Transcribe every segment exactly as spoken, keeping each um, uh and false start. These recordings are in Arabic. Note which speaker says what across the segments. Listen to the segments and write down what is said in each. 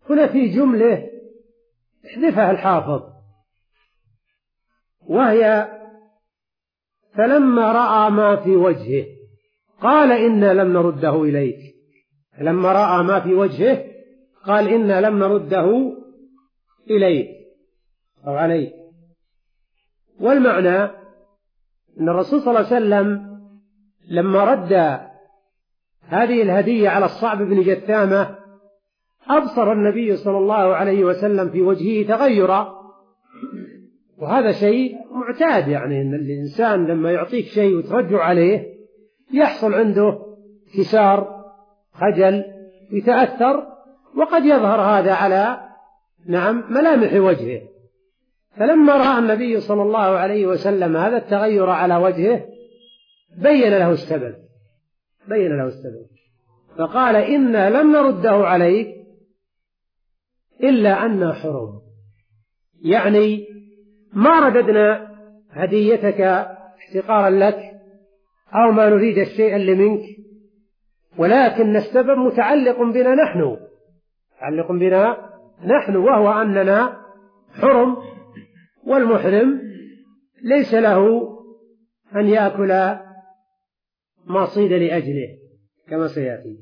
Speaker 1: هنا في جملة احذفها الحافظ، وهي فلما رأى ما في وجهه قال إنا لم نرده إليك. لما رأى ما في وجهه قال إنا لم نرده إليك أو عليك. والمعنى أن الرسول صلى الله عليه وسلم لما رد هذه الهدية على الصعب بن جثامة أبصر النبي صلى الله عليه وسلم في وجهه تغيرا، وهذا شيء معتاد، يعني أن الإنسان لما يعطيك شيء وترجع عليه يحصل عنده كسار خجل يتأثر، وقد يظهر هذا على نعم ملامح وجهه. فلما رأى النبي صلى الله عليه وسلم هذا التغير على وجهه بين له السبب بين له السبب فقال إنا لم نرده عليك إلا أننا حرم، يعني ما رددنا هديتك احتقارا لك أو ما نريد الشيء اللي منك، ولكن السبب متعلق بنا نحن متعلق بنا نحن وهو أننا حرم، والمحرم ليس له أن يأكل ما صيد لأجله كما سيأتي.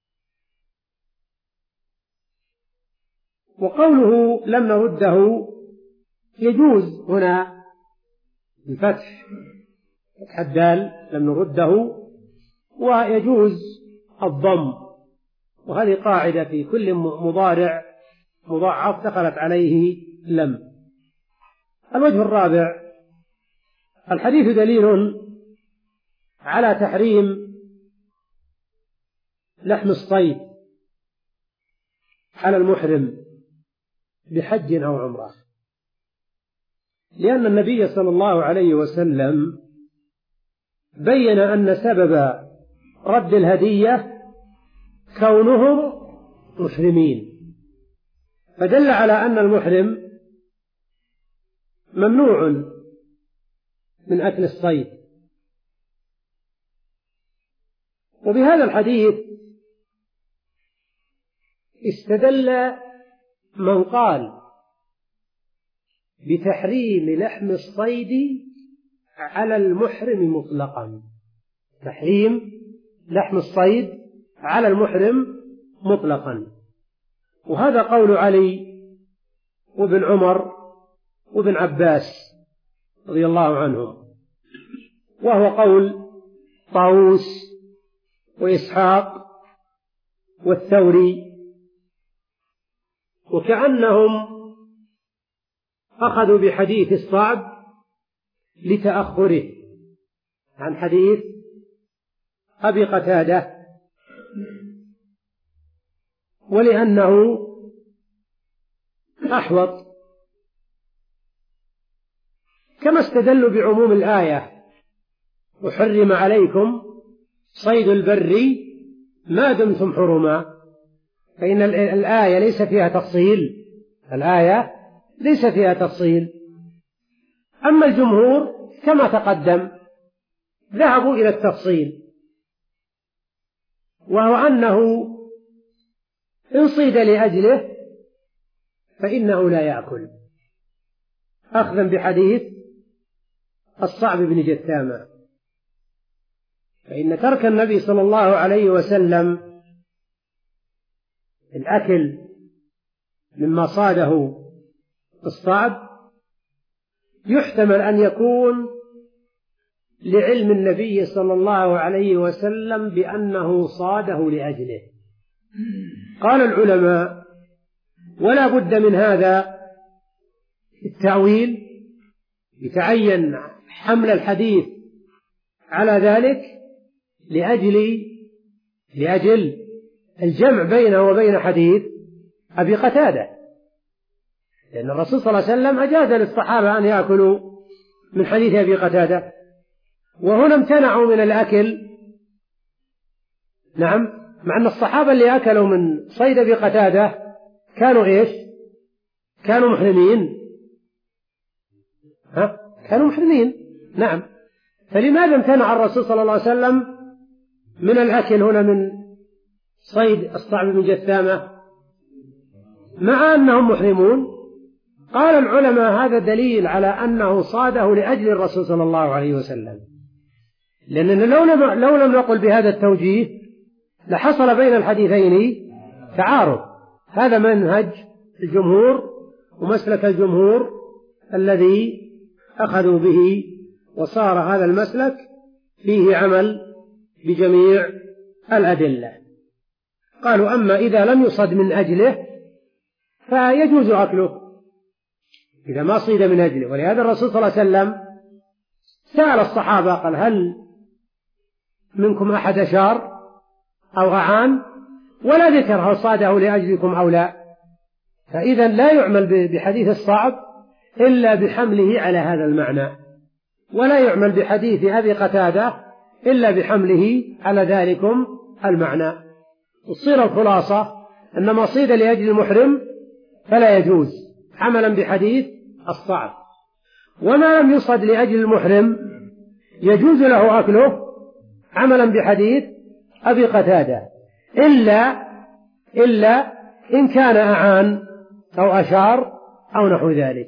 Speaker 1: وقوله لم نرده يجوز هنا الفتح فتح الدال لم نرده، ويجوز الضم، وهذه قاعدة في كل مضارع مضاعف دخلت عليه لم. الوجه الرابع: الحديث دليل على تحريم لحم الصيد على المحرم بحج أو عمرة، لأن النبي صلى الله عليه وسلم بين أن سبب رد الهدية كونهم محرمين، فدل على أن المحرم ممنوع من أكل الصيد. وبهذا الحديث استدل من قال بتحريم لحم الصيد على المحرم مطلقا، تحريم لحم الصيد على المحرم مطلقا، وهذا قول علي وابن عمر وابن عباس رضي الله عنهم، وهو قول طاووس وإسحاق والثوري، وكأنهم أخذوا بحديث الصعب لتأخره عن حديث أبي قتادة، ولأنه أحوط، كما استدلوا بعموم الآية وحرم عليكم صيد البر ما دمتم حرما، فإن الآية ليس فيها تفصيل الآية ليس فيها تفصيل. أما الجمهور كما تقدم ذهبوا إلى التفصيل، وهو أنه إن صيد لأجله فإنه لا يأكل، أخذا بحديث الصعب بن جثامة، فإن ترك النبي صلى الله عليه وسلم الأكل مما صاده الصعب يحتمل أن يكون لعلم النبي صلى الله عليه وسلم بأنه صاده لأجله. قال العلماء: ولا بد من هذا التأويل يتعين حمل الحديث على ذلك لأجل لأجل الجمع بينه وبين حديث أبي قتادة، لأن الرسول صلى الله عليه وسلم أجاز للصحابة أن يأكلوا من حديث أبي قتادة، وهنا امتنعوا من الأكل. نعم، مع أن الصحابة اللي أكلوا من صيد أبي قتادة كانوا إيش؟ كانوا محرمين. ها؟ كانوا محرمين. نعم، فلماذا امتنع الرسول صلى الله عليه وسلم من الأكل هنا من صيد الصعب بن جثامة؟ مع أنهم محرمون. قال العلماء هذا دليل على أنه صاده لأجل الرسول صلى الله عليه وسلم، لأننا لو لم, لو لم نقل بهذا التوجيه لحصل بين الحديثين تعارض. هذا منهج الجمهور ومسلك الجمهور الذي أخذوا به، وصار هذا المسلك فيه عمل بجميع الأدلة. قالوا أما إذا لم يصد من أجله فيجوز أكله إذا ما صيد من أجله. ولهذا الرسول صلى الله عليه وسلم سأل الصحابة قال هل منكم أحد أشار أو أعان، ولا ذكر هل صاده لأجلكم أو لا. فإذا لا يعمل بحديث الصعب إلا بحمله على هذا المعنى، ولا يعمل بحديث أبي قتادة إلا بحمله على ذلكم المعنى. تصير الخلاصة أن ما صيد لأجل المحرم فلا يجوز عملا بحديث الصعب، وما لم يصد لأجل المحرم يجوز له أكله عملا بحديث أبي قتادة، إلا إلا إن كان أعان أو أشار أو نحو ذلك.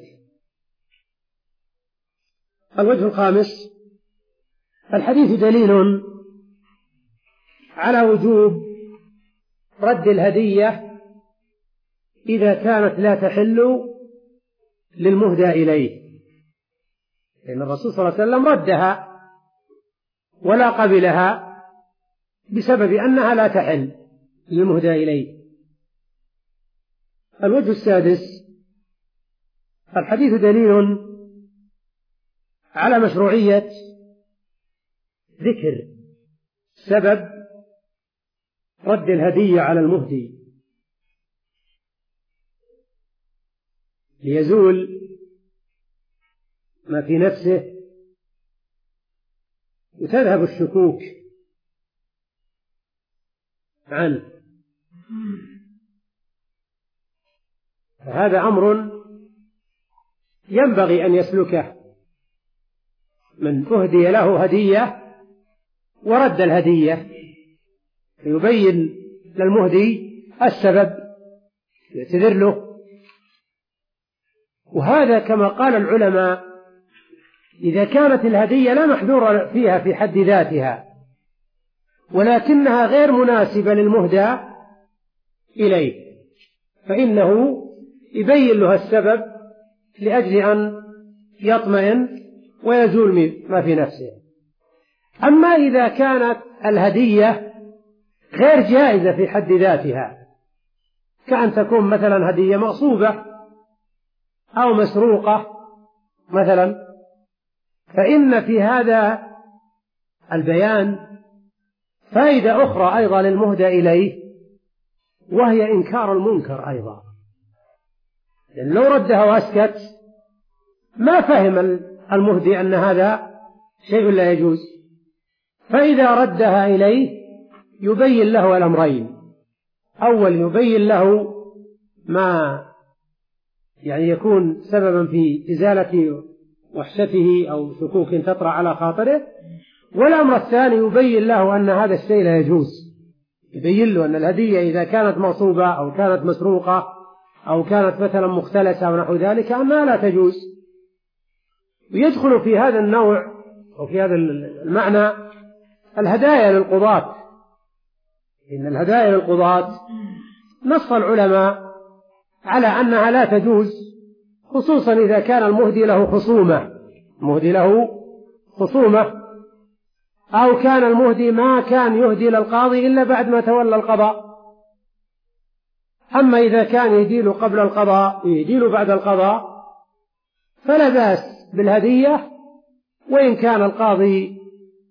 Speaker 1: الوجه الخامس: الحديث دليل على وجوب رد الهدية إذا كانت لا تحل للمهدى إليه، لأن الرسول صلى الله عليه وسلم ردها ولا قبلها بسبب أنها لا تحل للمهدى إليه. الوجه السادس: الحديث دليل على مشروعية ذكر سبب رد الهدية على المهدي ليزول ما في نفسه وتذهب الشكوك عنه. فهذا أمر ينبغي أن يسلكه من أهدي له هدية ورد الهدية، يبين للمهدي السبب، يعتذر له. وهذا كما قال العلماء إذا كانت الهدية لا محذور فيها في حد ذاتها، ولكنها غير مناسبة للمهدى إليه، فإنه يبين له السبب لأجل أن يطمئن ويزول ما في نفسه. أما إذا كانت الهدية غير جائزة في حد ذاتها، كأن تكون مثلا هدية مغصوبة أو مسروقة مثلا، فإن في هذا البيان فائدة أخرى أيضا للمهدى إليه، وهي إنكار المنكر أيضا. لأن لو ردها وأسكت ما فهم المهدي أن هذا شيء لا يجوز، فإذا ردها إليه يبين له الأمرين: أول يبين له ما يعني يكون سببا في إزالة وحشته أو شكوك تطرأ على خاطره، والأمر الثاني يبين له أن هذا الشيء لا يجوز، يبين له أن الهدية إذا كانت مغصوبة أو كانت مسروقة أو كانت مثلا مختلسة أو نحو ذلك أنها لا تجوز. ويدخل في هذا النوع أو في هذا المعنى الهدايا للقضاة، إن الهدايا للقضاة نص العلماء على أنها لا تجوز، خصوصا إذا كان المهدي له خصومة المهدي له خصومة أو كان المهدي ما كان يهدي للقاضي إلا بعد ما تولى القضاء. أما إذا كان يديل قبل القضاء ويديل بعد القضاء فلا بأس بالهدية، وإن كان القاضي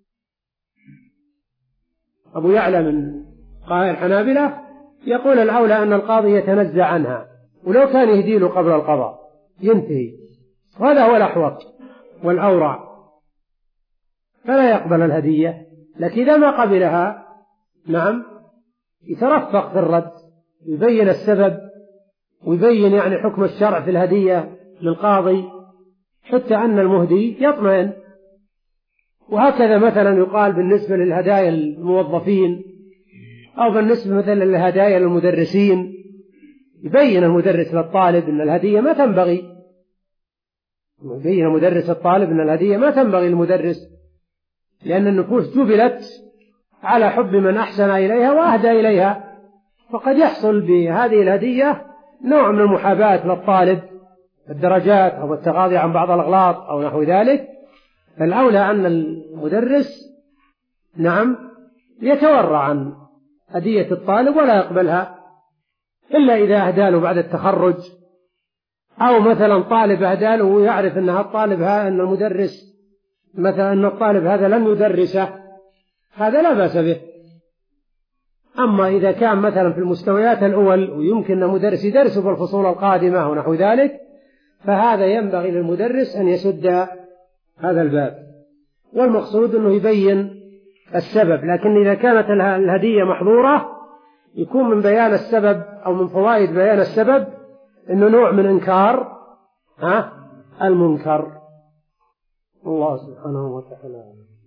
Speaker 1: أبو يعلى من قائل الحنابلة يقول الأولى أن القاضي يتنزع عنها، ولو كان يهديل قبل القضاء ينتهي، وهذا هو الأحوط والأورع، فلا يقبل الهدية. لكن إذا ما قبلها نعم يترفق في الرد، يبين السبب ويبين يعني حكم الشرع في الهدية للقاضي حتى أن المهدي يطمئن. وهكذا مثلا يقال بالنسبة للهدايا الموظفين أو بالنسبة مثلا للهدايا للمدرسين، يبين المدرس للطالب أن الهدية ما تنبغي، يبين مدرس الطالب أن الهدية ما تنبغي للمدرس، لأن النفوس جبلت على حب من أحسن إليها وأهدى إليها، فقد يحصل بهذه الهدية نوع من المحاباة للطالب، الدرجات أو التغاضي عن بعض الأغلاط أو نحو ذلك. فالأولى أن المدرس نعم يتورع عن هدية الطالب ولا يقبلها إلا إذا أهدى له بعد التخرج، أو مثلا طالب أهدى له ويعرف أن الطالب هذا أن المدرس مثلا أن الطالب هذا لم يدرسه، هذا لا بأس به. أما إذا كان مثلا في المستويات الأول ويمكن المدرس يدرسه في الفصول القادمة ونحو ذلك، فهذا ينبغي للمدرس أن يسد هذا الباب، والمقصود أنه يبين السبب. لكن إذا كانت الهدية محظورة يكون من بيان السبب أو من فوائد بيان السبب أنه نوع من إنكار ها المنكر. الله سبحانه وتعالى.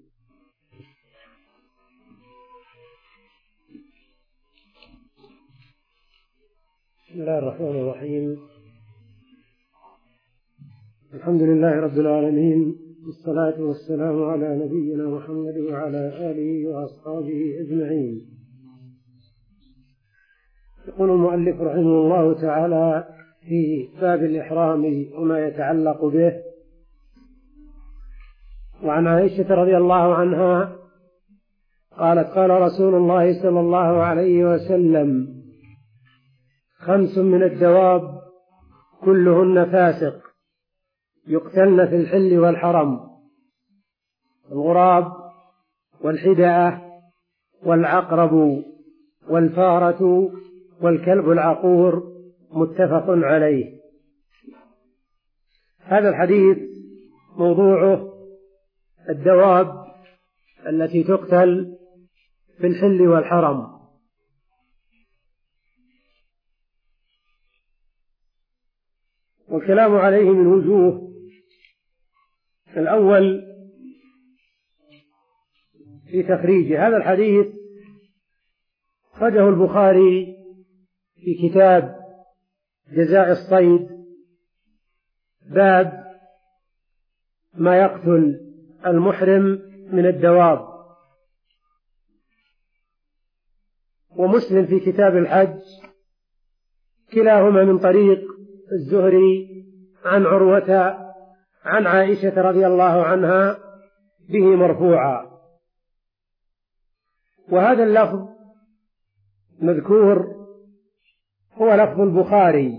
Speaker 1: بسم الله الرحمن الرحيم. الحمد لله رب العالمين، والصلاة والسلام على نبينا محمد وعلى آله وأصحابه أجمعين. يقول المؤلف رحمه الله تعالى في باب الإحرام وما يتعلق به: وعن عائشة رضي الله عنها قالت: قال رسول الله صلى الله عليه وسلم: خمس من الدواب كلهن فاسق يقتلن في الحل والحرم: الغراب والحدأة والعقرب والفارة والكلب العقور. متفق عليه. هذا الحديث موضوعه الدواب التي تقتل في الحل والحرم. والكلام عليه من وجوه: الأول في تخريج هذا الحديث، خرجه البخاري في كتاب جزاء الصيد، باب ما يقتل المحرم من الدواب، ومسلم في كتاب الحج، كلاهما من طريق الزهري عن عروة عن عائشة رضي الله عنها به مرفوعا. وهذا اللفظ مذكور هو لفظ البخاري،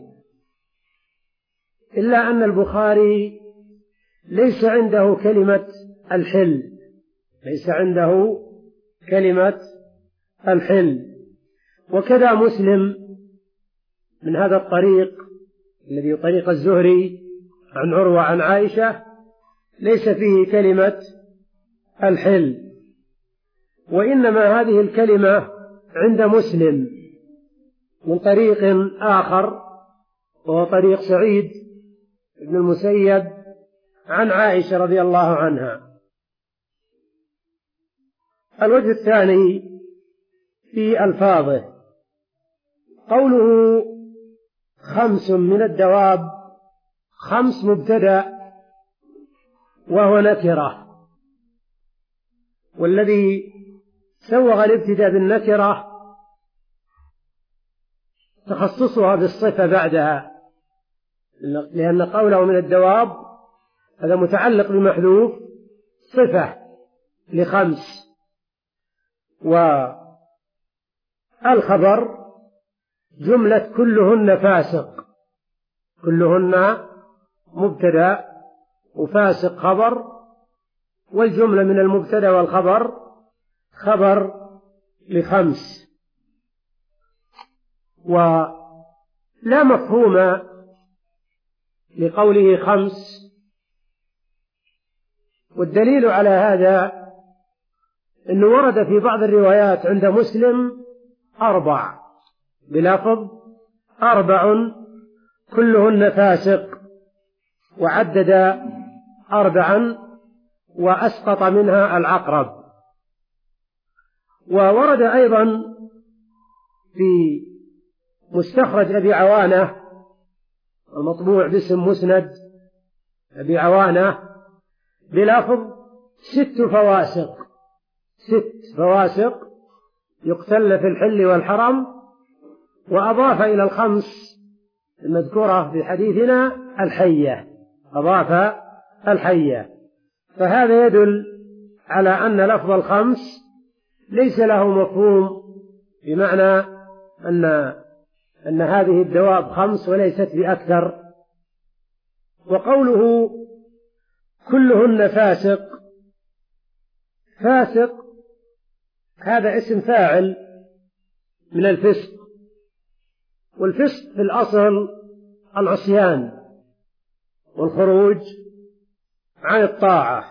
Speaker 1: إلا أن البخاري ليس عنده كلمة الحل، ليس عنده كلمة الحل. وكذا مسلم من هذا الطريق الذي طريق الزهري عن عروة عن عائشة ليس فيه كلمة الحل، وإنما هذه الكلمة عند مسلم من طريق آخر وهو طريق سعيد بن المسيب عن عائشة رضي الله عنها. الوجه الثاني في ألفاظه، قوله خمس من الدواب، خمس مبتدأ وهو نكرة، والذي سوغ الابتداء بالنكرة تخصصها بالصفة بعدها، لأن قوله من الدواب هذا متعلق بمحذوف صفة لخمس، والخبر جملة كلهن فاسق، كلهن مبتدأ وفاسق خبر، والجملة من المبتدأ والخبر خبر لخمس. ولا مفهوم لقوله خمس، والدليل على هذا أنه ورد في بعض الروايات عند مسلم أربع بلفظ أربع كلهن فاسق، وعدد أربعا وأسقط منها العقرب. وورد أيضا في مستخرج أبي عوانة المطبوع باسم مسند أبي عوانة بلفظ ست فواسق، ست فواسق يقتل في الحل والحرم، وأضاف إلى الخمس المذكورة في حديثنا الحية، أضاف الحية. فهذا يدل على أن لفظ الخمس ليس له مفهوم، بمعنى أن أن هذه الدواب خمس وليست بأكثر. وقوله كلهن فاسق، فاسق هذا اسم فاعل من الفسق، والفسق في الأصل العصيان والخروج عن الطاعة،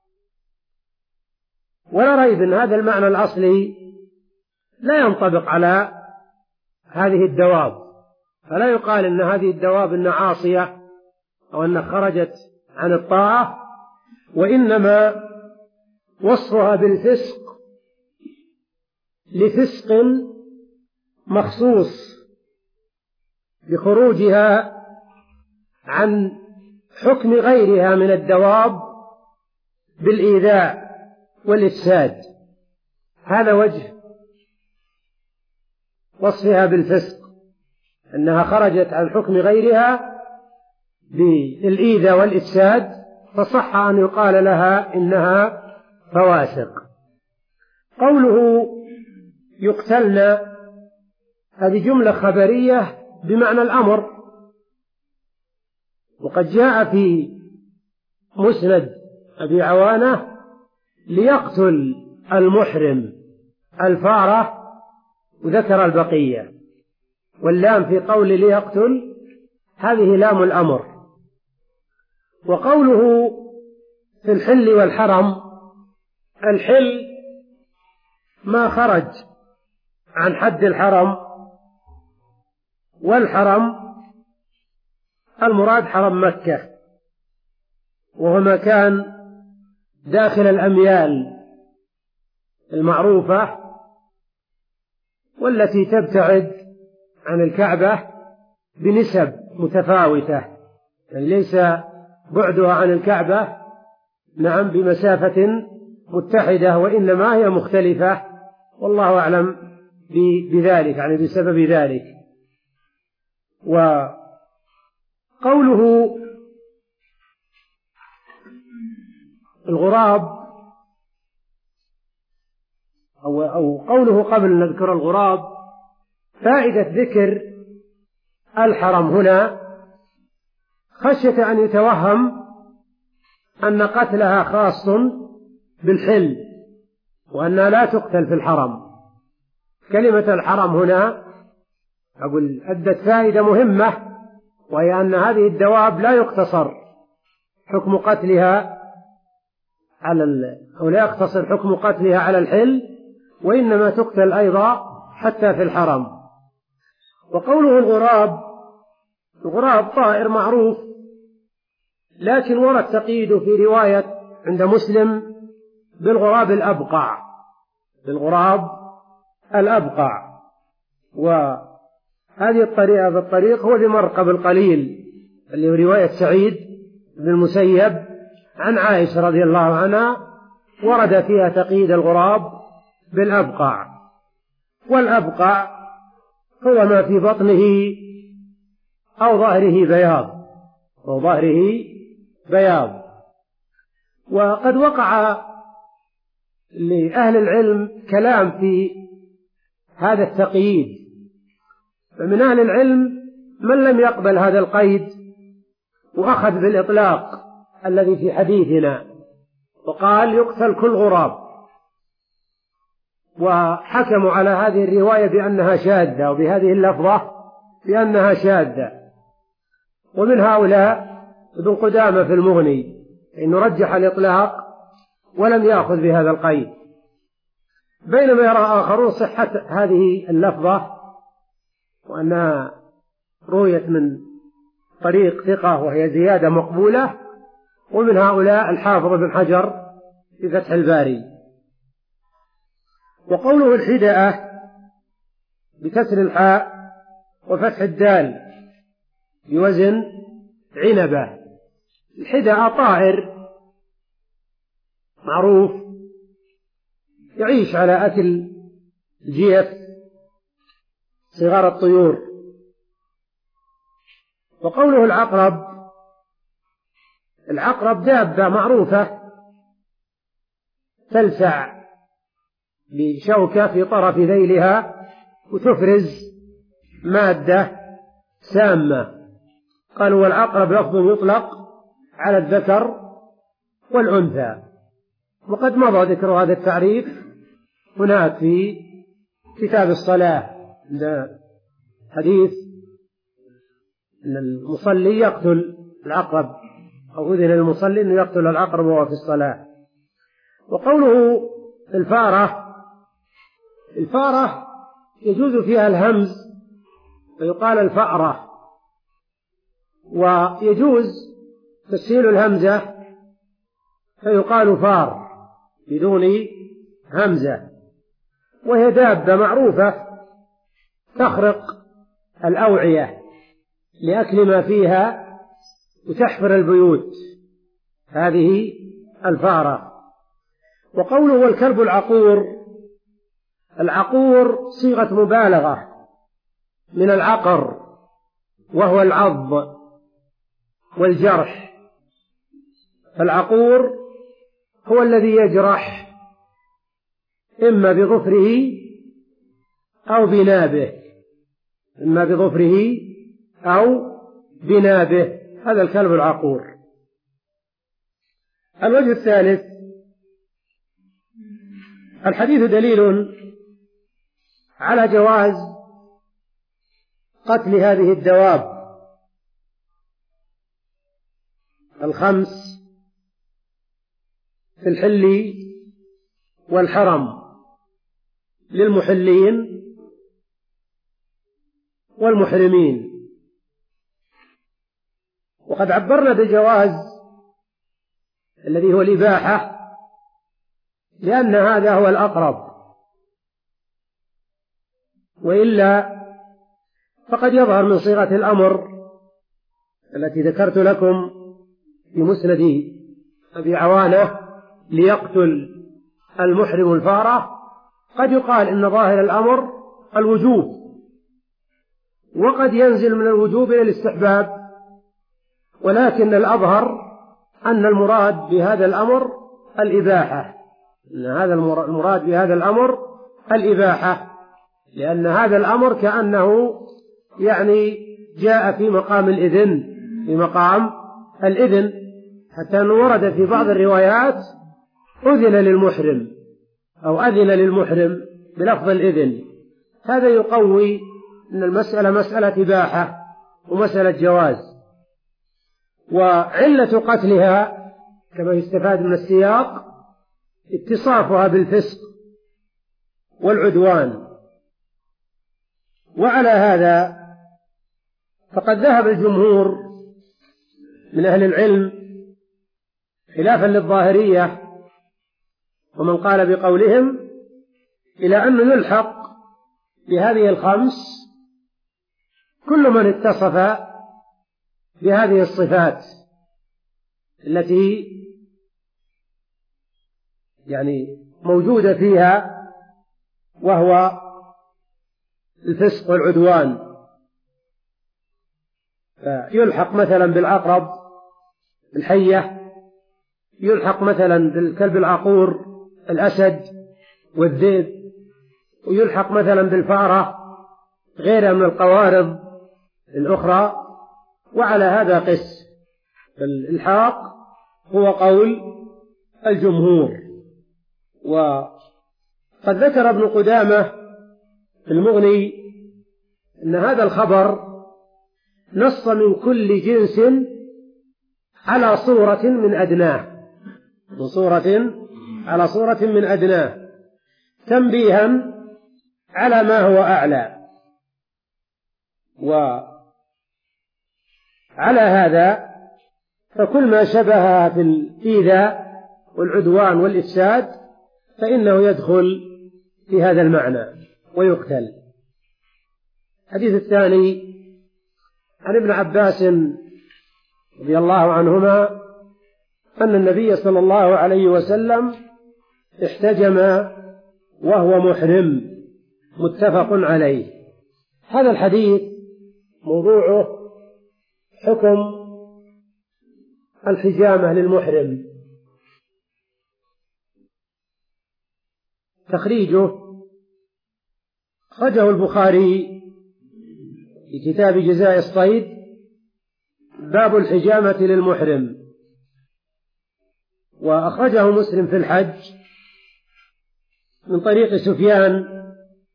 Speaker 1: ولا ريب أن هذا المعنى الأصلي لا ينطبق على هذه الدواب، فلا يقال أن هذه الدواب إن عاصية أو أن خرجت عن الطاعة، وإنما وصفها بالفسق لفسق مخصوص بخروجها عن حكم غيرها من الدواب بالإيذاء والإفساد. هذا وجه وصفها بالفسق، أنها خرجت عن حكم غيرها بالإيذاء والإفساد، فصح أن يقال لها إنها فواسق. قوله يقتلن هذه جملة خبرية بمعنى الأمر، وقد جاء في مسند أبي عوانة ليقتل المحرم الفارة، وذكر البقية، واللام في قول ليقتل هذه لام الأمر. وقوله في الحل والحرم، الحل ما خرج عن حد الحرم، والحرم المراد حرم مكة، وهو مكان داخل الأميال المعروفة والتي تبتعد عن الكعبة بنسب متفاوتة، يعني ليس بعدها عن الكعبة نعم بمسافة متحدة، وإنما هي مختلفة، والله أعلم بذلك، يعني بسبب ذلك. وقوله الغراب أو, أو قوله قبل أن نذكر الغراب، فائدة ذكر الحرم هنا خشية أن يتوهم أن قتلها خاص بالحل، وأنها لا تقتل في الحرم. كلمة الحرم هنا أقول أدت فائدة مهمة، وهي أن هذه الدواب لا يقتصر حكم قتلها على ال... أو لا يقتصر حكم قتلها على الحل، وإنما تقتل أيضا حتى في الحرم. وقوله الغراب، الغراب طائر معروف، لكن ورد تقييده في رواية عند مسلم بالغراب الأبقع، بالغراب الأبقع. وهذه الطريقة بالطريق هو بمرقب القليل اللي هو رواية سعيد بن المسيب عن عائشة رضي الله عنها، ورد فيها تقييد الغراب بالأبقع. والأبقع هو ما في بطنه أو ظهره بياض، أو ظهره بياض. وقد وقع لأهل العلم كلام في هذا التقييد، فمن أهل العلم من لم يقبل هذا القيد وأخذ بالإطلاق الذي في حديثنا، وقال يقتل كل غراب، وحكموا على هذه الرواية بأنها شاذة، وبهذه اللفظة بأنها شاذة. ومن هؤلاء ابن قدامة في المغني، إنه رجح الإطلاق ولم يأخذ بهذا القيد، بينما يرى آخرون صحة هذه اللفظة وأنها رويت من طريق ثقة وهي زيادة مقبولة. ومن هؤلاء الحافظ بن حجر في فتح الباري. وقوله الحدأة بكسر الحاء وفتح الدال بوزن عنبة. الحدأ طائر معروف يعيش على أكل الجيف صغار الطيور. وقوله العقرب، العقرب دابة معروفة تلسع بشوكة في طرف ذيلها وتفرز مادة سامة. قالوا والعقرب لفظ يطلق على الذكر والأنثى، وقد مضى ذكر هذا التعريف هناك في كتاب الصلاة عند حديث أن المصلي يقتل العقرب، أو أذن للمصلي أنه يقتل العقرب وهو في الصلاة. وقوله الفارة، الفارة يجوز فيها الهمز فيقال الفأرة، ويجوز تسهيل الهمزة فيقال فار بدون همزة. وهي دابة معروفة تخرق الأوعية لأكل ما فيها وتحفر البيوت، هذه الفارة. وقوله والكلب العقور، العقور صيغة مبالغة من العقر وهو العض والجرح. فالعقور هو الذي يجرح إما بظفره أو بنابه، إما بظفره أو بنابه، هذا الكلب العقور. الوجه الثالث، الحديث دليل على جواز قتل هذه الدواب الخمس في الحل والحرم للمحلين والمحرمين. وقد عبرنا بالجواز الذي هو الإباحة لأن هذا هو الأقرب، وإلا فقد يظهر من صيغة الأمر التي ذكرت لكم في مسند أبي عوانة ليقتل المحرم الفارة، قد يقال إن ظاهر الأمر الوجوب، وقد ينزل من الوجوب إلى الاستحباب، ولكن الأظهر أن المراد بهذا الأمر الإباحة، أن هذا المراد بهذا الأمر الإباحة، لأن هذا الأمر كأنه يعني جاء في مقام الإذن، في مقام الإذن، حتى أنه ورد في بعض الروايات أذن للمحرم أو أذن للمحرم بلفظ الإذن. هذا يقوي أن المسألة مسألة إباحة ومسألة جواز. وعلة قتلها كما يستفاد من السياق اتصافها بالفسق والعدوان. وعلى هذا فقد ذهب الجمهور من أهل العلم خلافا للظاهرية ومن قال بقولهم إلى أن يلحق بهذه الخمس كل من اتصف بهذه الصفات التي يعني موجودة فيها، وهو الفسق والعدوان. يلحق مثلا بالعقرب الحية، يلحق مثلا بالكلب العقور الأسد والذئب، ويلحق مثلا بالفأرة غيرها من القوارض الأخرى. وعلى هذا قس، فالإلحاق هو قول الجمهور. وقد ذكر ابن قدامة في المغني أن هذا الخبر نص من كل جنس على صورة من أدناه، من صورة على صورة من أدناه، تنبيها على ما هو أعلى. وعلى هذا فكل ما شبه في الإيذاء والعدوان والإفساد فإنه يدخل في هذا المعنى ويقتل. الحديث الثاني عن ابن عباس رضي الله عنهما أن النبي صلى الله عليه وسلم احتجم وهو محرم، متفق عليه. هذا الحديث موضوعه حكم الحجامة للمحرم. تخريجه أخرجه البخاري في كتاب جزاء الصيد باب الحجامة للمحرم، وأخرجه مسلم في الحج من طريق سفيان.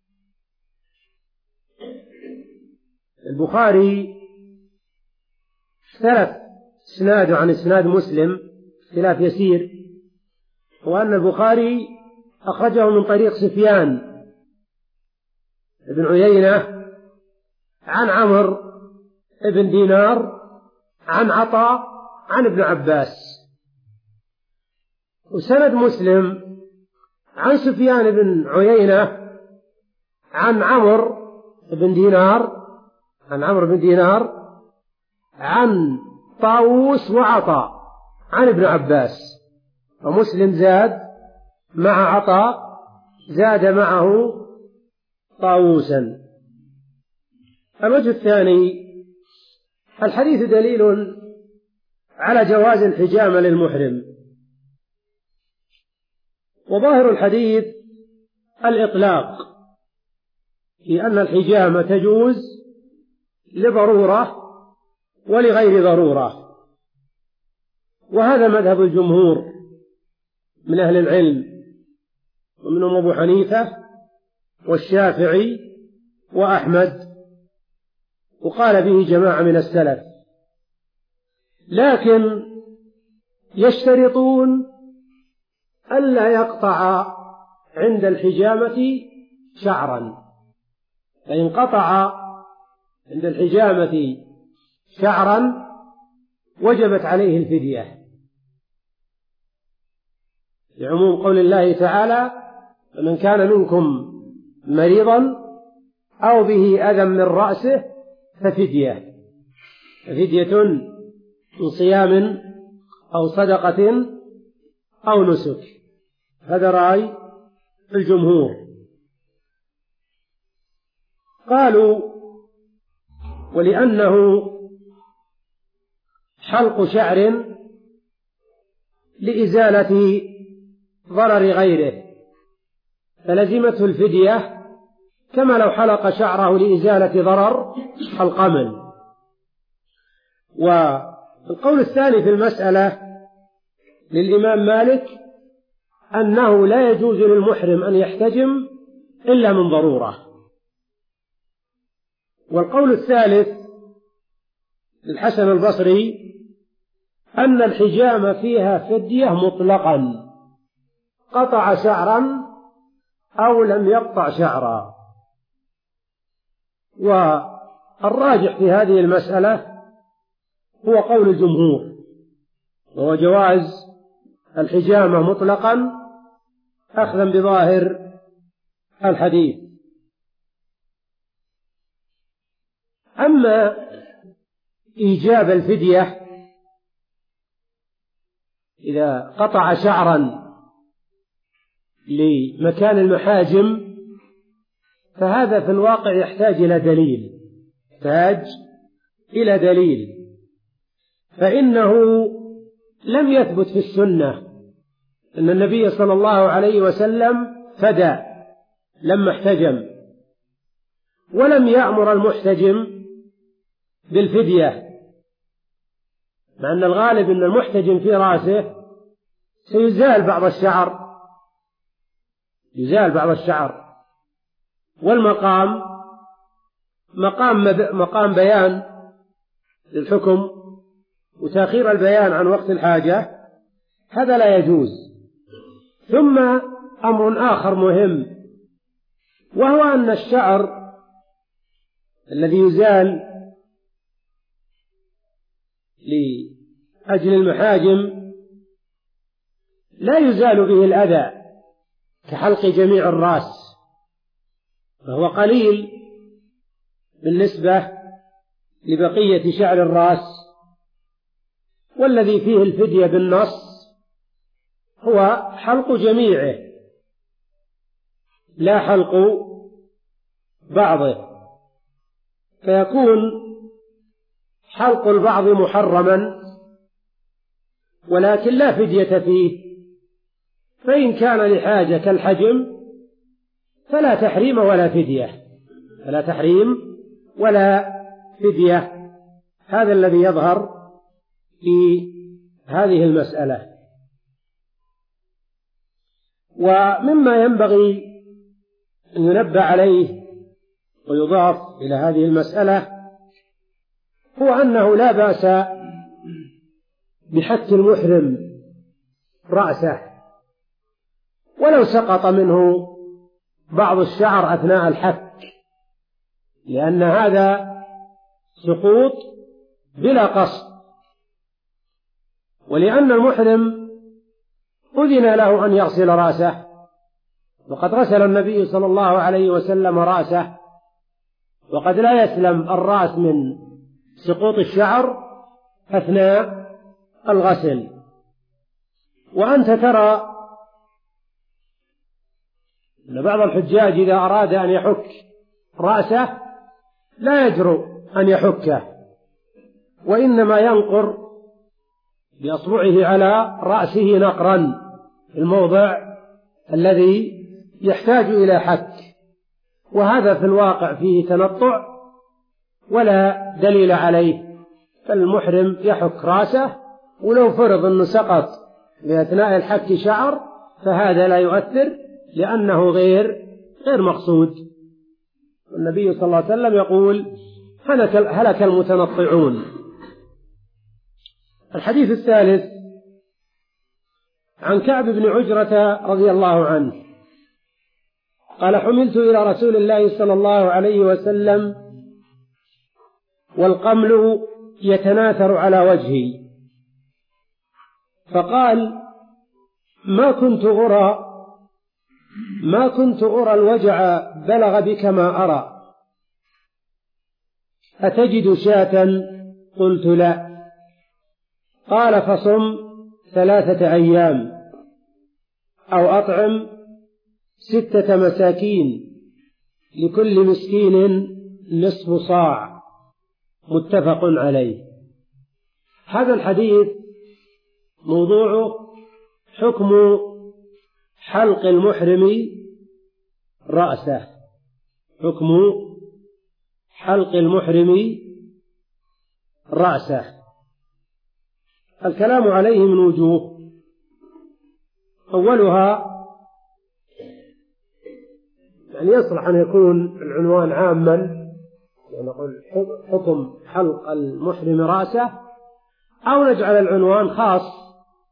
Speaker 1: البخاري اختلف اسناده عن اسناد مسلم اختلاف يسير، وأن البخاري أخرجه من طريق سفيان بن عيينة عن عمرو بن دينار عن عطاء عن ابن عباس، وسند مسلم عن سفيان بن عيينة عن عمرو بن دينار عن عمرو بن دينار عن طاووس وعطاء عن ابن عباس. ومسلم زاد مع عطاء زاد معه طاووسا. الوجه الثاني: الحديث دليل على جواز الحجامة للمحرم، وظاهر الحديث الإطلاق في أن الحجامة تجوز لضرورة ولغير ضرورة، وهذا مذهب الجمهور من أهل العلم، ومنهم أبو حنيفة والشافعي وأحمد، وقال به جماعة من السلف، لكن يشترطون ألا يقطع عند الحجامة شعرا، فإن قطع عند الحجامة شعرا وجبت عليه الفدية، لعموم قول الله تعالى: فمن كان منكم مريضا أو به أذى من رأسه ففدية ففدية من صيام أو صدقة أو نسك. هذا رأي الجمهور. قالوا: ولأنه حلق شعر لإزالة ضرر غيره فلزمته الفدية كما لو حلق شعره لإزالة ضرر القمل. والقول الثاني في المسألة للإمام مالك أنه لا يجوز للمحرم أن يحتجم إلا من ضرورة. والقول الثالث للحسن البصري أن الحجامة فيها فدية مطلقا، قطع شعرا أو لم يقطع شعرا. والراجح في هذه المسألة هو قول الجمهور، وهو جواز الحجامة مطلقا أخذا بظاهر الحديث. أما إيجاب الفدية إذا قطع شعرا لمكان المحاجم فهذا في الواقع يحتاج إلى دليل يحتاج إلى دليل فإنه لم يثبت في السنة أن النبي صلى الله عليه وسلم فدى لما احتجم، ولم يأمر المحتجم بالفدية، مع أن الغالب أن المحتجم في رأسه سيزال بعض الشعر يزال بعض الشعر والمقام مقام, مقام بيان للحكم وتأخير البيان عن وقت الحاجة، هذا لا يجوز. ثم أمر آخر مهم، وهو أن الشعر الذي يزال لأجل المحاجم لا يزال به الأذى كحلق جميع الرأس، فهو قليل بالنسبة لبقية شعر الرأس، والذي فيه الفدية بالنص هو حلق جميعه لا حلق بعضه، فيكون حلق البعض محرما ولكن لا فدية فيه، فإن كان لحاجة كالحجم فلا تحريم ولا فدية، فلا تحريم ولا فدية. هذا الذي يظهر في هذه المسألة. ومما ينبغي أن ينبه عليه ويضاف إلى هذه المسألة هو أنه لا بأس بحك المحرم رأسه ولو سقط منه بعض الشعر أثناء الحك، لأن هذا سقوط بلا قصد، ولأن المحرم أذن له أن يغسل رأسه، وقد غسل النبي صلى الله عليه وسلم رأسه، وقد لا يسلم الرأس من سقوط الشعر أثناء الغسل. وأنت ترى أن بعض الحجاج إذا أراد أن يحك رأسه لا يجرؤ أن يحكه، وإنما ينقر بأصبعه على رأسه نقرا في الموضع الذي يحتاج إلى حك، وهذا في الواقع فيه تنطع ولا دليل عليه. فالمحرم يحك رأسه، ولو فرض أنه سقط بأثناء الحك شعر فهذا لا يؤثر لأنه غير غير مقصود. النبي صلى الله عليه وسلم يقول هلك, هلك المتنطعون. الحديث الثالث عن كعب بن عجرة رضي الله عنه قال حملت إلى رسول الله صلى الله عليه وسلم والقمل يتناثر على وجهي، فقال ما كنت أرى ما كنت أرى الوجع بلغ بك ما أرى، أتجد شاة؟ قلت لا. قال فصم ثلاثة أيام أو أطعم ستة مساكين لكل مسكين نصف صاع، متفق عليه. هذا الحديث موضوعه حكم حلق المحرم رأسه، حكم حلق المحرم رأسه. الكلام عليه من وجوه، أولها يعني يصلح أن يكون العنوان عاما، ونقول حكم حلق المحرم رأسه، أو نجعل العنوان خاص،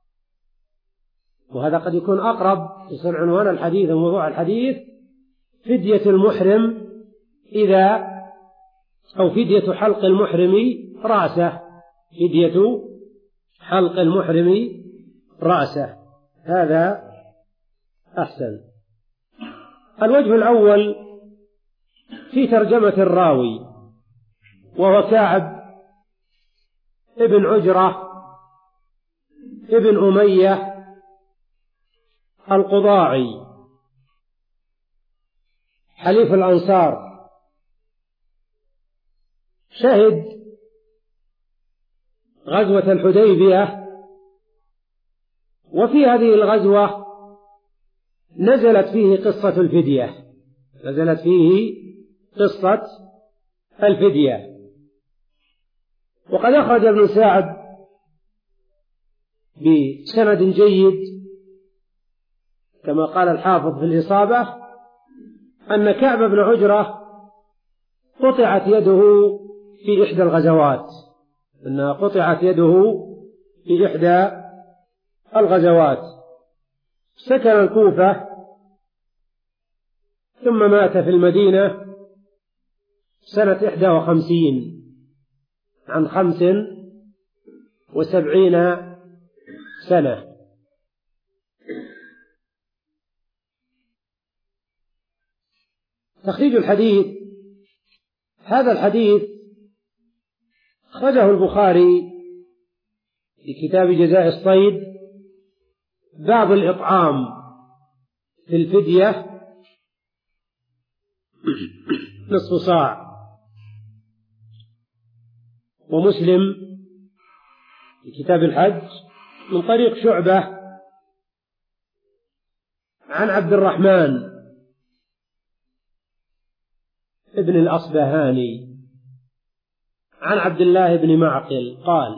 Speaker 1: وهذا قد يكون أقرب، يصير عنوان الحديث وموضوع الحديث فدية المحرم إذا أو فدية حلق المحرم رأسه، فدية حلق المحرم رأسه، هذا أحسن. الوجه الأول في ترجمة الراوي، وهو كعب ابن عجرة ابن أمية القضاعي حليف الأنصار، شهد غزوة الحديبية، وفي هذه الغزوة نزلت فيه قصة الفدية، نزلت فيه قصة الفدية. وقد أخرج ابن سعد بسند جيد كما قال الحافظ في الإصابة أن كعب بن عجرة قطعت يده في إحدى الغزوات، أنها قطعت يده في إحدى الغزوات، سكن الكوفة ثم مات في المدينة سنة إحدى وخمسين عن خمس وسبعين سنة. تخريج الحديث: هذا الحديث أخرجه البخاري في كتاب جزاء الصيد باب الإطعام في الفدية نصف صاع، ومسلم في كتاب الحج من طريق شعبة عن عبد الرحمن ابن الأصبهاني عن عبد الله بن معقل قال: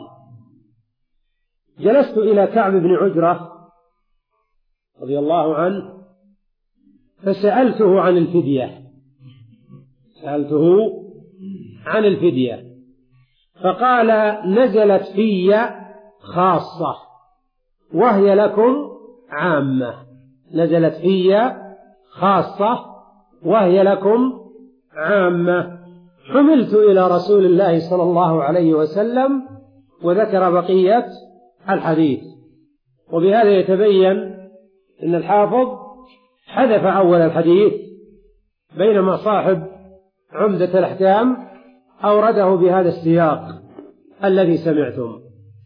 Speaker 1: جلست إلى كعب بن عجرة رضي الله عنه فسألته عن الفدية سألته عن الفدية فقال: نزلت في خاصة وهي لكم عامة. نزلت في خاصة وهي لكم عامة. حملت إلى رسول الله صلى الله عليه وسلم، وذكر بقية الحديث. وبهذا يتبين أن الحافظ حذف أول الحديث، بينما صاحب عمدة الأحكام أورده بهذا السياق الذي سمعتم.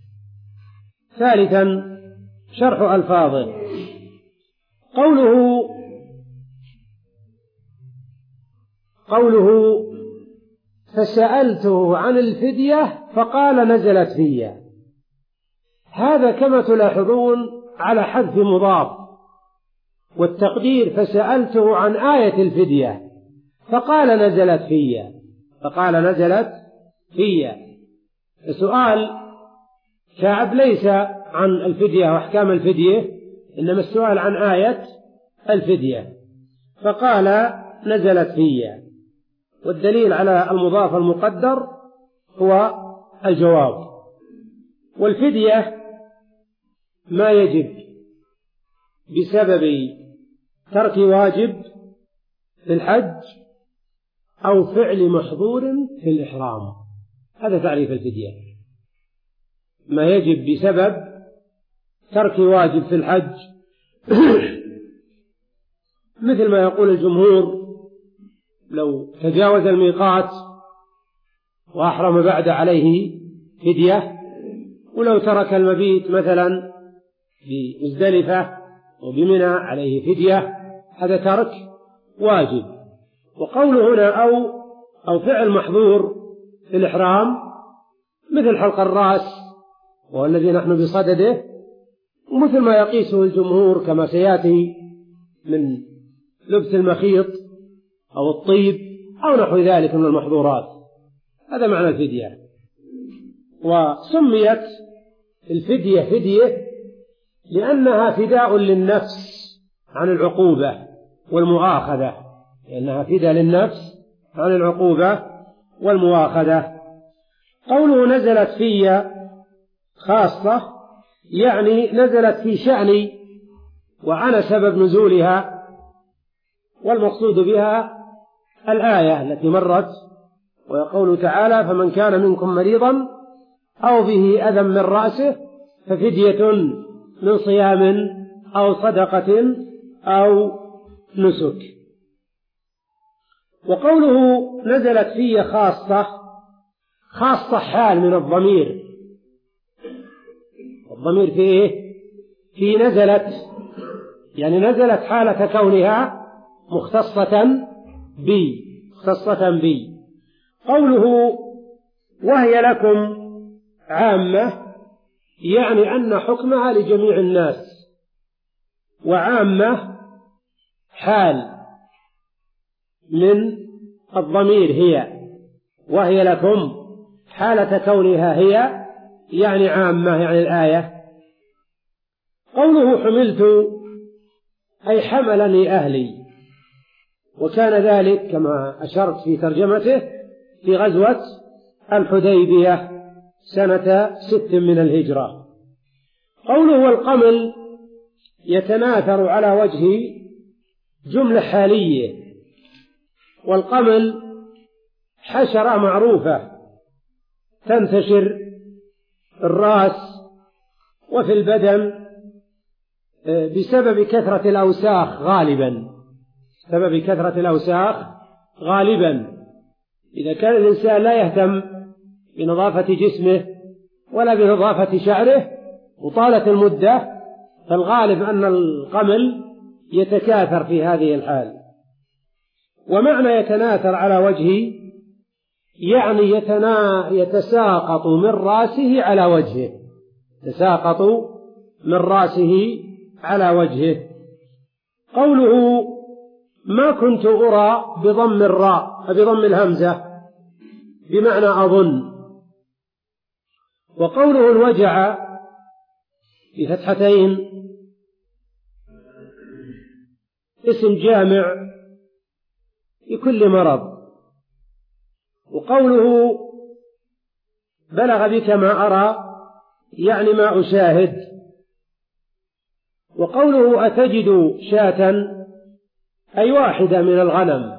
Speaker 1: ثالثا شرح ألفاظه. قوله قوله فسألته عن الفدية فقال: نزلت في. هذا كما تلاحظون على حذف مضاف، والتقدير فسألته عن آية الفدية فقال: نزلت في. فقال: نزلت في. السؤال كعب ليس عن الفدية وأحكام الفدية، إنما السؤال عن آية الفدية، فقال: نزلت في. والدليل على المضاف المقدر هو الجواب. والفدية ما يجب بسبب ترك واجب في الحج أو فعل محظور في الإحرام. هذا تعريف الفدية: ما يجب بسبب ترك واجب في الحج مثل ما يقول الجمهور: لو تجاوز الميقات وأحرم بعد عليه فدية، ولو ترك المبيت مثلا بمزدلفة وبمنى عليه فدية. هذا ترك واجب. وقوله هنا أو أو فعل محظور في الإحرام مثل حلق الرأس وهو الذي نحن بصدده، ومثل ما يقيسه الجمهور كما سيأتي من لبس المخيط أو الطيب أو نحو ذلك من المحظورات. هذا معنى الفدية. وسميت الفدية فدية لأنها فداء للنفس عن العقوبة والمؤاخذة، لأنها فداء للنفس عن العقوبة والمؤاخذة. قوله نزلت في خاصة يعني نزلت في شأني وأنا سبب نزولها، والمقصود بها الآية التي مرت، ويقول تعالى: فمن كان منكم مريضا أو به أذى من رأسه ففدية من صيام أو صدقة أو نسك. وقوله نزلت في خاصة، خاصة حال من الضمير. الضمير في إيه؟ في نزلت، يعني نزلت حالة كونها مختصة بي مختصة بي. قوله وهي لكم عامة يعني أن حكمها لجميع الناس، وعامة حال من الضمير هي، وهي لكم حالة كونها هي يعني عامة يعني الآية. قوله حملت أي حملني أهلي، وكان ذلك كما أشرت في ترجمته في غزوة الحديبية سنة ست من الهجرة. قوله والقمل يتناثر على وجه جملة حالية. والقمل حشرة معروفة تنتشر الرأس وفي البدن بسبب كثرة الأوساخ غالبا بسبب كثرة الأوساخ غالبا إذا كان الإنسان لا يهتم بنظافة جسمه ولا بنظافة شعره وطالت المدة، فالغالب أن القمل يتكاثر في هذه الحال. ومعنى يتناثر على وجهه يعني يتنا يتساقط من رأسه على وجهه، يتساقط من رأسه على وجهه. قوله ما كنت أرى بضم الراء بضم الهمزة بمعنى أظن. وقوله الوجع بفتحتين اسم جامع لكل مرض. وقوله بلغ بك ما أرى يعني ما أشاهد. وقوله أتجد شاة أي واحدة من الغنم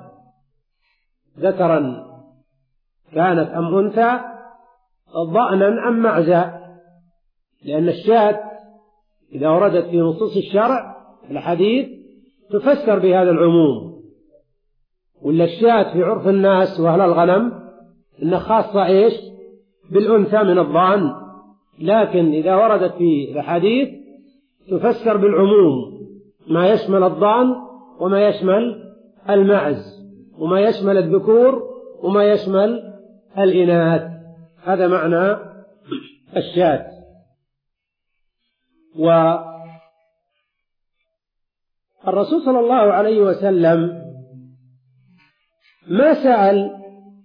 Speaker 1: ذكرا كانت أم أنثى، ضأنا أم معزى، لأن الشاة إذا وردت في نصوص الشرع الحديث تفسر بهذا العموم. ولا الشاة في عرف الناس وأهل الغنم إن خاصة إيش بالأنثى من الضأن، لكن إذا وردت في الحديث تفسر بالعموم ما يشمل الضأن وما يشمل المعز وما يشمل الذكور وما يشمل الإناث. هذا معنى الشاة. والرسول صلى الله عليه وسلم ما سأل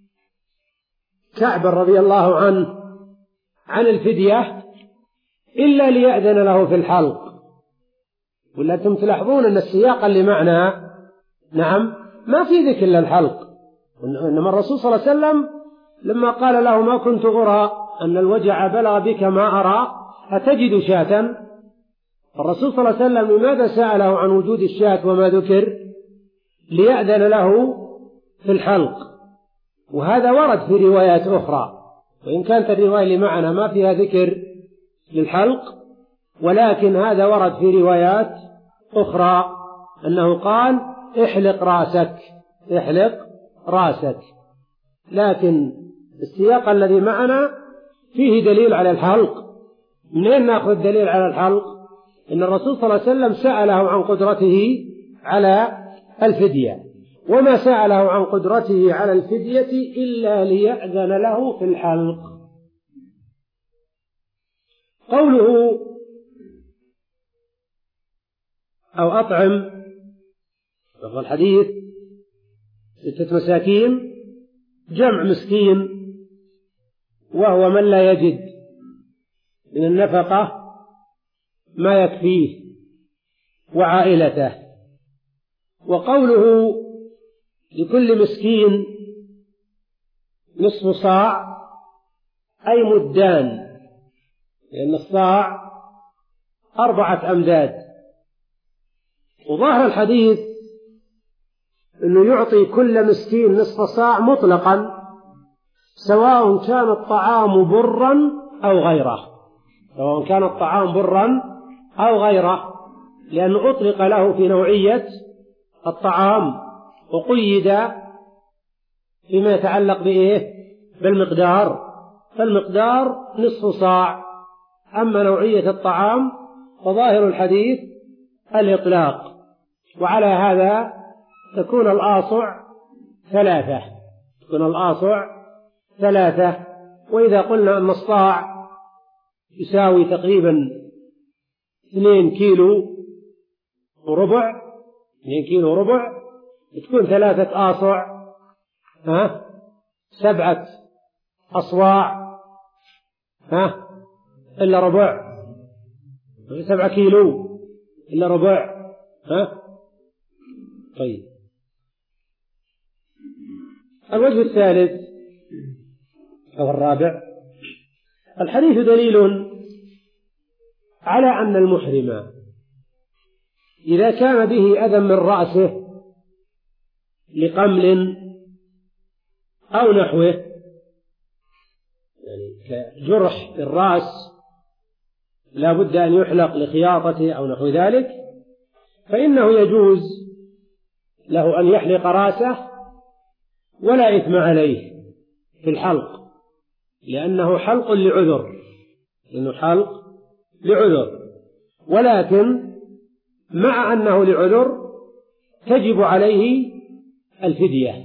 Speaker 1: كعب رضي الله عنه عن الفدية إلا ليأذن له في الحلق. ولكن تلاحظون أن السياق اللي معنا نعم ما في ذكر إلا الحلق. إنما الرسول صلى الله عليه وسلم لما قال له ما كنت أرى أن الوجع بلغ بك ما أرى أتجد شاة، الرسول صلى الله عليه وسلم لماذا سأله عن وجود الشاة وما ذكر؟ ليأذن له في الحلق. وهذا ورد في روايات أخرى، وإن كانت الرواية اللي معنا ما فيها ذكر للحلق، ولكن هذا ورد في روايات أخرى أنه قال احلق رأسك احلق رأسك. لكن السياق الذي معنا فيه دليل على الحلق. منين نأخذ دليل على الحلق؟ إن الرسول صلى الله عليه وسلم سأله عن قدرته على الفدية، وما سأله عن قدرته على الفدية إلا ليأذن له في الحلق. قوله أو أطعم في الحديث ستة مساكين جمع مسكين، وهو من لا يجد من النفقة ما يكفيه وعائلته. وقوله لكل مسكين نصف صاع أي مدان، لأن الصاع أربعة أمداد. وظاهر الحديث أنه يعطي كل مسكين نصف صاع مطلقا، سواء كان الطعام برا أو غيره، سواء كان الطعام برا أو غيره، لأنه أطلق له في نوعية الطعام وقيد فيما يتعلق بإيه؟ بالمقدار، فالمقدار نصف صاع. أما نوعية الطعام فظاهر الحديث الإطلاق. وعلى هذا تكون الآصع ثلاثة تكون الآصع ثلاثة وإذا قلنا أن الصاع يساوي تقريبا اثنين كيلو وربع اثنين كيلو وربع تكون ثلاثة آصع ها سبعة أصواع ها إلا ربع، سبعة كيلو إلا ربع ها. طيب الوجه الثالث أو الرابع، الحديث دليل على أن المحرم إذا كان به أذى من رأسه لقمل أو نحوه، يعني كجرح الرأس لا بد أن يحلق لخياطته أو نحو ذلك، فإنه يجوز له أن يحلق رأسه ولا إثم عليه، في الحلق، لأنه حلق لعذر، لأنه حلق لعذر، ولكن مع أنه لعذر تجب عليه الفدية،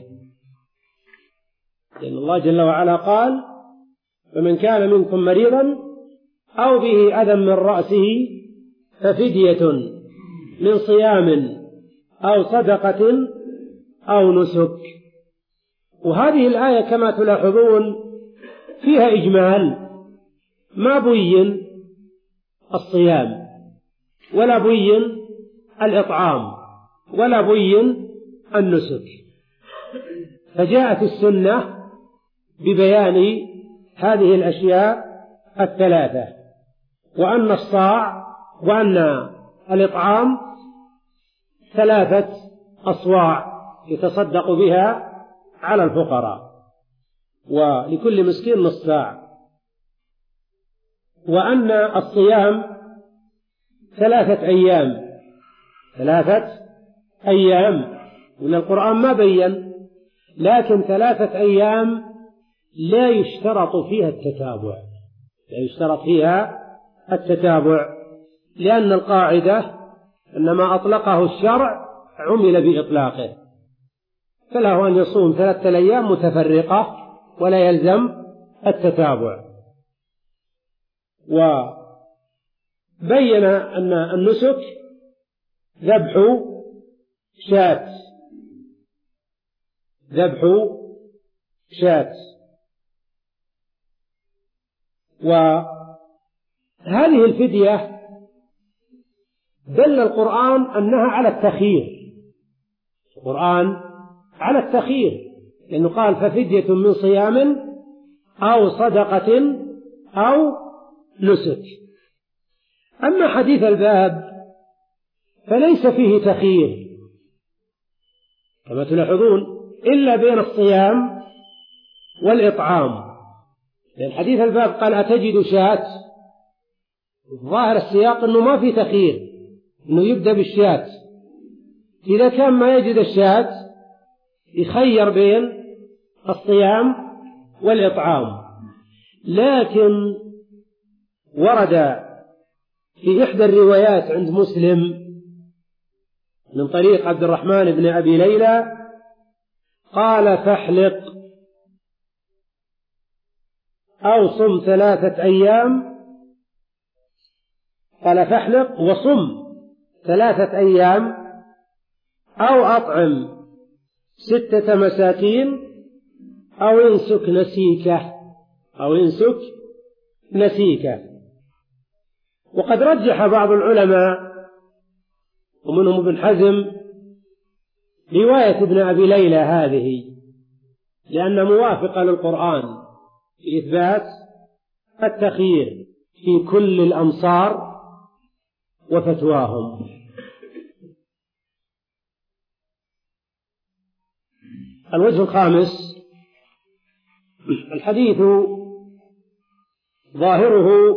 Speaker 1: لأن الله جل وعلا قال: فمن كان منكم مريضا أو به أذى من رأسه ففدية من صيام أو صدقة أو نسك. وهذه الآية كما تلاحظون فيها إجمال، ما بين الصيام ولا بين الإطعام ولا بين النسك، فجاءت السنة ببيان هذه الأشياء الثلاثة، وأن الصاع وأن الإطعام ثلاثة أصواع يتصدق بها على الفقراء، ولكل مسكين نصف ساع، وأن الصيام ثلاثة أيام ثلاثة أيام وإن القرآن ما بين، لكن ثلاثة أيام لا يشترط فيها التتابع لا يشترط فيها التتابع لأن القاعدة أن ما أطلقه الشرع عمل بإطلاقه، فله أن يصوم ثلاثة أيام متفرقة ولا يلزم التتابع. وبين أن النسك ذبح شاة ذبح شاة وهذه الفدية دل القرآن أنها على التخيير، القرآن على التخيير، لأنه قال: ففدية من صيام أو صدقة أو نسك. أما حديث الباب فليس فيه تخيير كما تلاحظون إلا بين الصيام والإطعام، لأن حديث الباب قال: أتجد شاة، ظاهر السياق أنه ما في تخيير، أنه يبدأ بالشاة، إذا كان ما يجد الشاة يخير بين الصيام والإطعام. لكن ورد في إحدى الروايات عند مسلم من طريق عبد الرحمن بن أبي ليلى قال: فاحلق أو صم ثلاثة أيام قال فاحلق وصم ثلاثة أيام أو أطعم ستة مساكين أو انسك نسيكه أو انسك نسيكه. وقد رجح بعض العلماء ومنهم ابن حزم رواية ابن أبي ليلى هذه، لأن موافقة للقرآن في إثبات التخيير في كل الأمصار وفتواهم. الوجه الخامس: الحديث ظاهره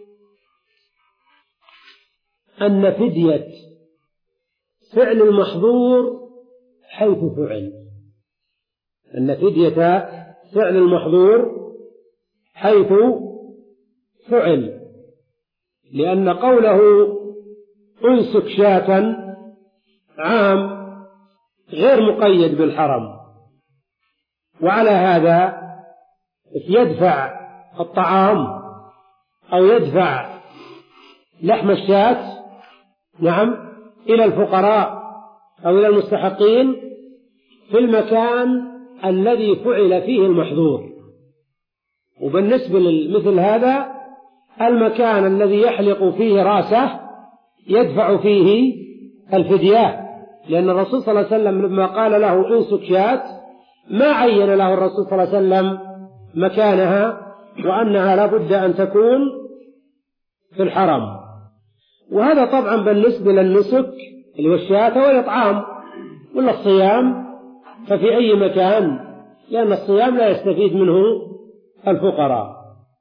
Speaker 1: أن فدية فعل المحظور حيث فعل أن فدية فعل المحظور حيث فعل لأن قوله انسك شاة عام غير مقيد بالحرم، وعلى هذا يدفع الطعام أو يدفع لحم الشاة نعم إلى الفقراء أو إلى المستحقين في المكان الذي فعل فيه المحظور. وبالنسبة لمثل هذا المكان الذي يحلق فيه رأسه يدفع فيه الفدية، لأن الرسول صلى الله عليه وسلم لما قال له انسك شاة ما عين له الرسول صلى الله عليه وسلم مكانها وأنها لا بد أن تكون في الحرم. وهذا طبعا بالنسبة للنسك اللي هو الشاة والإطعام، ولا الصيام ففي أي مكان، لأن الصيام لا يستفيد منه الفقراء.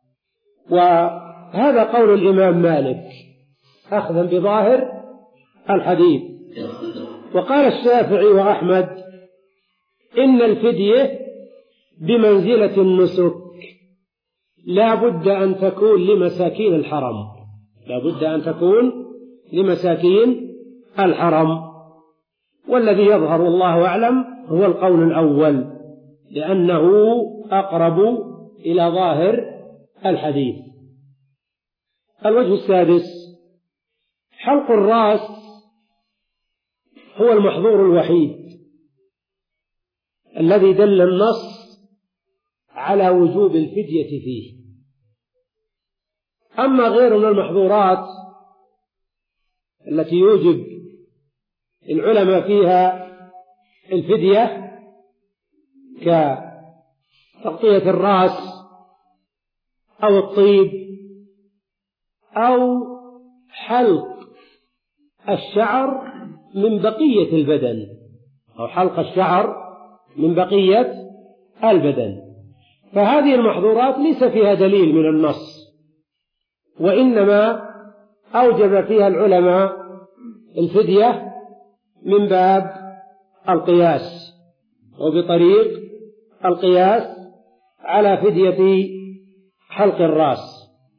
Speaker 1: وهذا قول الإمام مالك أخذا بظاهر الحديث. وقال الشافعي وأحمد إن الفدية بمنزلة النسك لا بد أن تكون لمساكين الحرم، لا بد أن تكون لمساكين الحرم. والذي يظهر والله أعلم هو القول الأول، لأنه أقرب إلى ظاهر الحديث. الوجه السادس: حلق الرأس هو المحظور الوحيد الذي دل النص على وجوب الفدية فيه. أما غير من المحظورات التي يوجب العلماء فيها الفدية كتغطية الرأس أو الطيب أو حلق الشعر من بقية البدن، أو حلق الشعر من بقية البدن، فهذه المحظورات ليس فيها دليل من النص، وإنما أوجب فيها العلماء الفدية من باب القياس، وبطريق القياس على فدية حلق الرأس.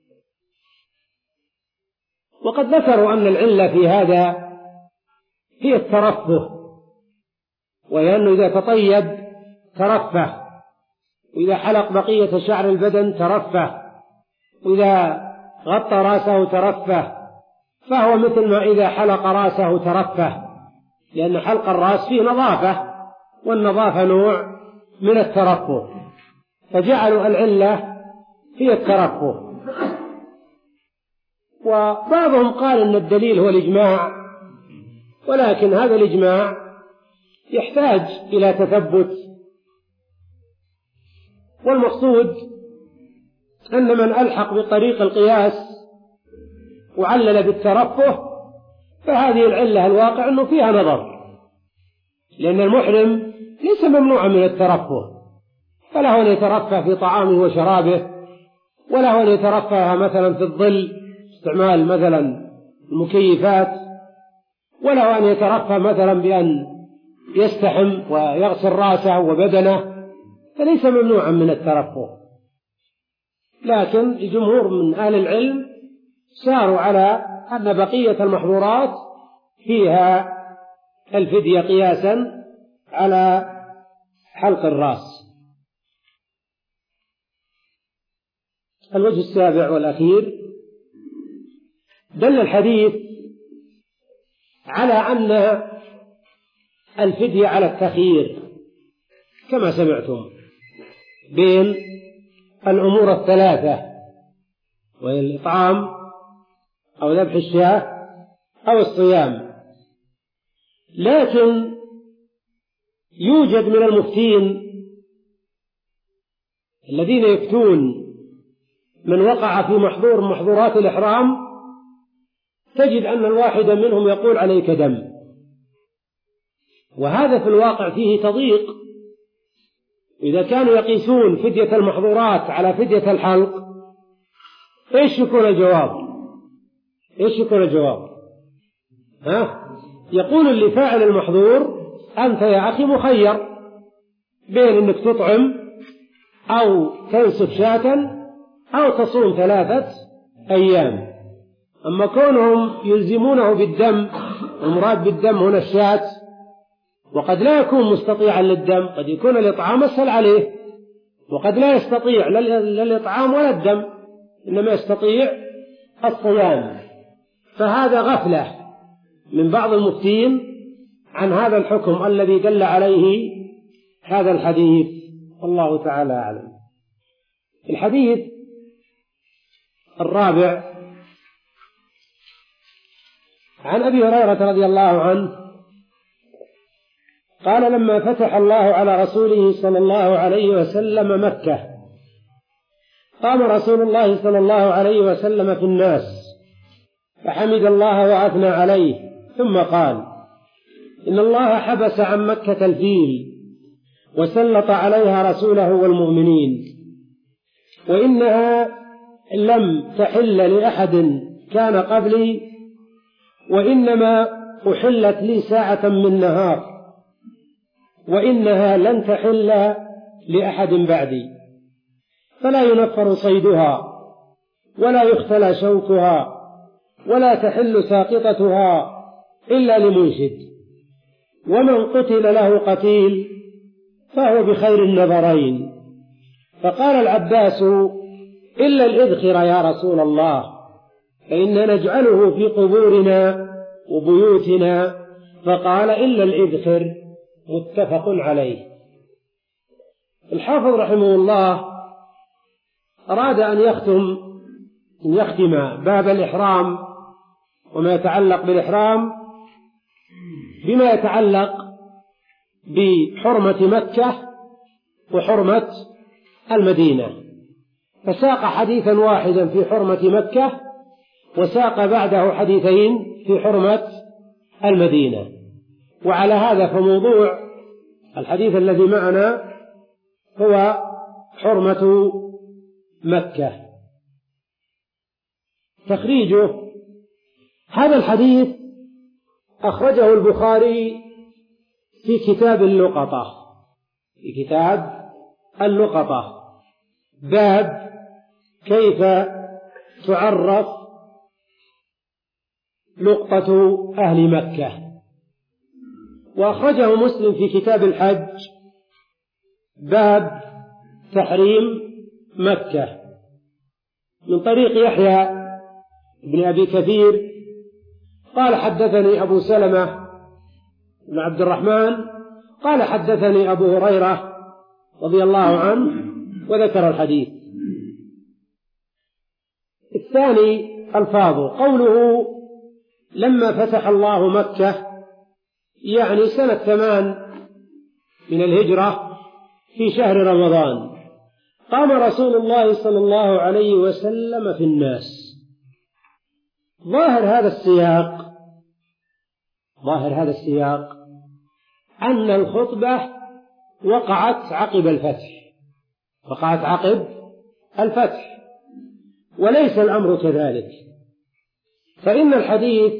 Speaker 1: وقد ذكروا أن العلة في هذا هي الترفه، وأنه إذا تطيب ترفه، وإذا حلق بقية شعر البدن ترفه، وإذا غطى رأسه ترفه، فهو مثل ما إذا حلق رأسه ترفه، لأن حلق الرأس فيه نظافة، والنظافة نوع من الترفه، فجعلوا العلة هي الترفه. وبعضهم قال أن الدليل هو الإجماع، ولكن هذا الإجماع يحتاج إلى تثبت، والمقصود أن من ألحق بطريق القياس وعلل بالترفه فهذه العلة الواقع أنه فيها نظر، لأن المحرم ليس ممنوعا من الترفه، فله أن يترفه في طعامه وشرابه، وله أن يترفه مثلا في الظل استعمال مثلا المكيفات، وله أن يترفه مثلا بأن يستحم ويغسل رأسه وبدنه، فليس ممنوعا من الترفه. لكن الجمهور من أهل العلم ساروا على أن بقية المحظورات فيها الفدية قياسا على حلق الرأس. الوجه السابع والأخير: دل الحديث على أن الفدية على التخيير كما سمعتم بين الأمور الثلاثة، وهي الإطعام أو ذبح الشاة أو الصيام. لكن يوجد من المفتين الذين يفتون من وقع في محظور محظورات الإحرام، تجد أن الواحد منهم يقول عليك دم، وهذا في الواقع فيه تضييق. إذا كانوا يقيسون فدية المحظورات على فدية الحلق، إيش يكون الجواب؟ إيش يكون الجواب؟ ها؟ يقول لفاعل المحظور: أنت يا أخي مخير بين أنك تطعم أو تنسك شاة أو تصوم ثلاثة أيام. أما كونهم يلزمونه بالدم، المراد بالدم هنا الشاة، وقد لا يكون مستطيعا للدم، قد يكون الإطعام أسهل عليه، وقد لا يستطيع لا الإطعام ولا الدم، إنما يستطيع الصيام، فهذا غفلة من بعض المفتين عن هذا الحكم الذي دل عليه هذا الحديث، والله تعالى أعلم. الحديث الرابع عن أبي هريرة رضي الله عنه قال: لما فتح الله على رسوله صلى الله عليه وسلم مكة، قام رسول الله صلى الله عليه وسلم في الناس فحمد الله وأثنى عليه، ثم قال: إن الله حبس عن مكة الفيل وسلط عليها رسوله والمؤمنين، وإنها لم تحل لأحد كان قبلي، وإنما أحلت لي ساعة من نهار، وإنها لن تحل لأحد بعدي، فلا ينفر صيدها ولا يختلى شوكها ولا تحل ساقطتها إلا لمنشد، ومن قتل له قتيل فهو بخير النظرين. فقال العباس: إلا الإذخر يا رسول الله، فإن نجعله في قبورنا وبيوتنا. فقال: إلا الإذخر. متفق عليه. الحافظ رحمه الله أراد أن يختم أن يختم باب الإحرام وما يتعلق بالإحرام بما يتعلق بحرمة مكة وحرمة المدينة، فساق حديثا واحدا في حرمة مكة وساق بعده حديثين في حرمة المدينة. وعلى هذا فموضوع الحديث الذي معنا هو حرمة مكة. تخريجه: هذا الحديث أخرجه البخاري في كتاب اللقطة، في كتاب اللقطة، باب كيف تعرف لقطة أهل مكة. وأخرجه مسلم في كتاب الحج، باب تحريم مكة، من طريق يحيى بن أبي كثير قال: حدثني أبو سلمة بن عبد الرحمن قال: حدثني أبو هريرة رضي الله عنه، وذكر الحديث. الثاني ألفاظه: قوله لما فتح الله مكة، يعني سنة ثمان من الهجرة في شهر رمضان، قام رسول الله صلى الله عليه وسلم في الناس. ظاهر هذا السياق ظاهر هذا السياق أن الخطبة وقعت عقب الفتح وقعت عقب الفتح وليس الأمر كذلك، فإن الحديث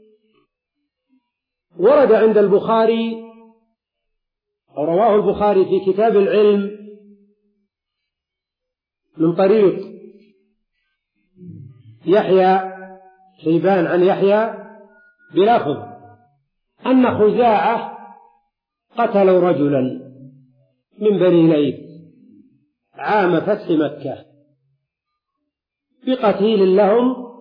Speaker 1: ورد عند البخاري أو رواه البخاري في كتاب العلم من طريق يحيى شيبان عن يحيى بلفظ أن خزاعة قتلوا رجلا من بني ليث عام فتح مكة بقتيل لهم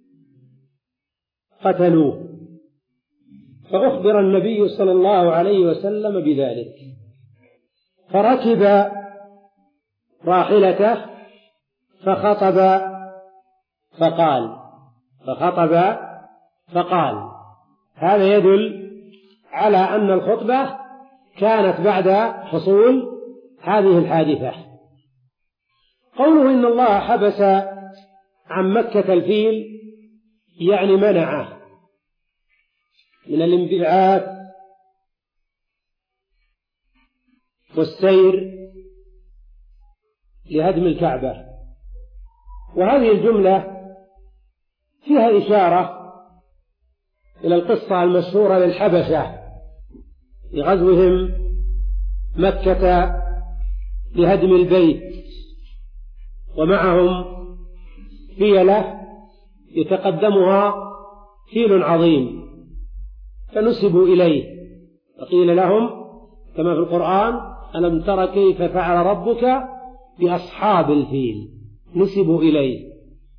Speaker 1: قتلوه، فأخبر النبي صلى الله عليه وسلم بذلك، فركب راحلته فخطب فقال فخطب فقال هذا يدل على أن الخطبة كانت بعد حصول هذه الحادثة. قوله إن الله حبس عن مكة الفيل يعني منعه من الانبعاث والسير لهدم الكعبة، وهذه الجملة فيها إشارة إلى القصة المشهورة للحبشة لغزوهم مكة لهدم البيت، ومعهم فيلة يتقدمها فيل عظيم فنسبوا إليه، فقيل لهم كما في القرآن: ألم تر كيف فعل ربك بأصحاب الفيل، نسبوا إليه.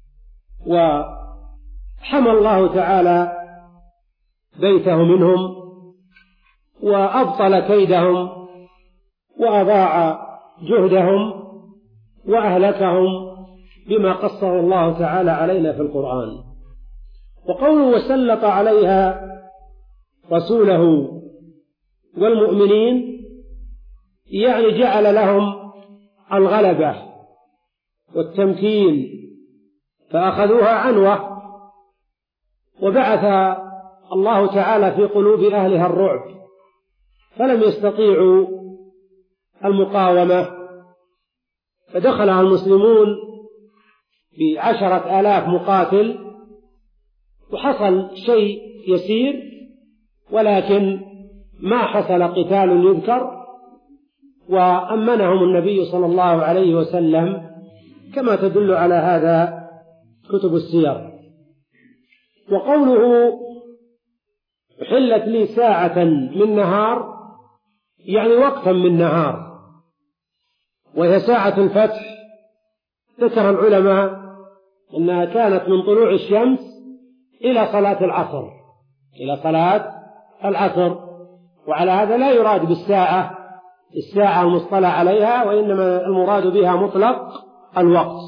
Speaker 1: وحمى الله تعالى بيته منهم وأبطل كيدهم وأضاع جهدهم وأهلكهم بما قصه الله تعالى علينا في القرآن. وقوله وسلط عليها رسوله والمؤمنين يعني جعل لهم الغلبة والتمكين فأخذوها عنوة، وبعث الله تعالى في قلوب أهلها الرعب فلم يستطيعوا المقاومة، فدخلها المسلمون بعشرة آلاف مقاتل وحصل شيء يسير، ولكن ما حصل قتال يذكر وأمنهم النبي صلى الله عليه وسلم كما تدل على هذا كتب السير. وقوله حلت لي ساعة من نهار يعني وقتا من نهار، وهي ساعة الفتح. ذكر العلماء أنها كانت من طلوع الشمس إلى صلاة العصر إلى صلاة العصر وعلى هذا لا يراد بالساعة الساعة المصطلح عليها، وإنما المراد بها مطلق الوقت.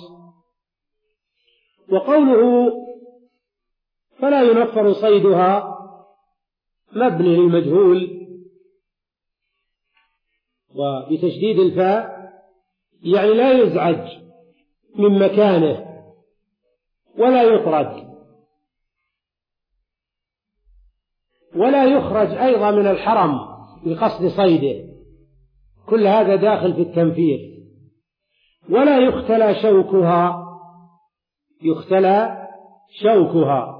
Speaker 1: وقوله فلا ينفر صيدها مبني للمجهول وبتشديد الفاء، يعني لا يزعج من مكانه ولا يطرد ولا يخرج أيضا من الحرم بقصد صيده، كل هذا داخل في التنفير. ولا يختلى شوكها يختلى شوكها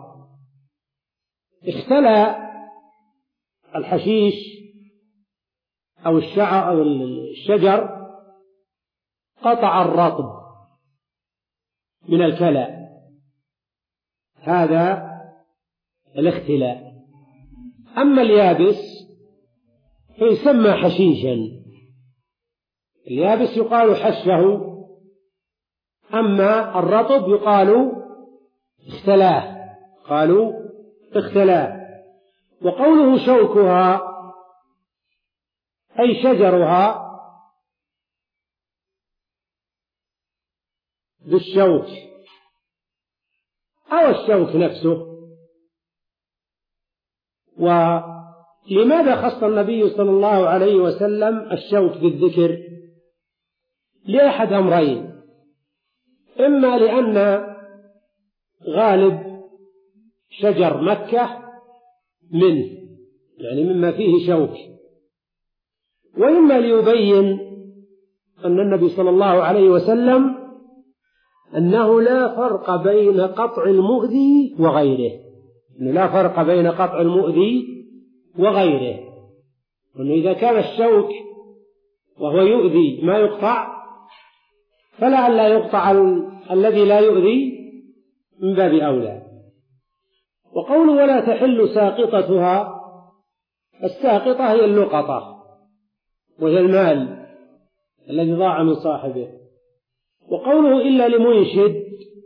Speaker 1: اختلى الحشيش أو الشعر أو الشجر قطع الرطب من الكلى، هذا الاختلاء. أما اليابس فيسمى حشيشا، اليابس يقال حشه، أما الرطب يقال اختلاه قالوا اختلاه. وقوله شوكها أي شجرها بالشوك أو الشوك نفسه. ولماذا خص النبي صلى الله عليه وسلم الشوك بالذكر؟ لأحد أمرين: إما لأن غالب شجر مكة منه يعني مما فيه شوك، وإما ليبين أن النبي صلى الله عليه وسلم أنه لا فرق بين قطع المؤذي وغيره، أنه لا فرق بين قطع المؤذي وغيره، وأنه إذا كان الشوك وهو يؤذي ما يقطع فلعل يقطع الذي لا يؤذي من باب أولى. وقوله ولا تحل ساقطتها، الساقطة هي اللقطة وهي المال الذي ضاع من صاحبه. وقوله إلا لمنشد،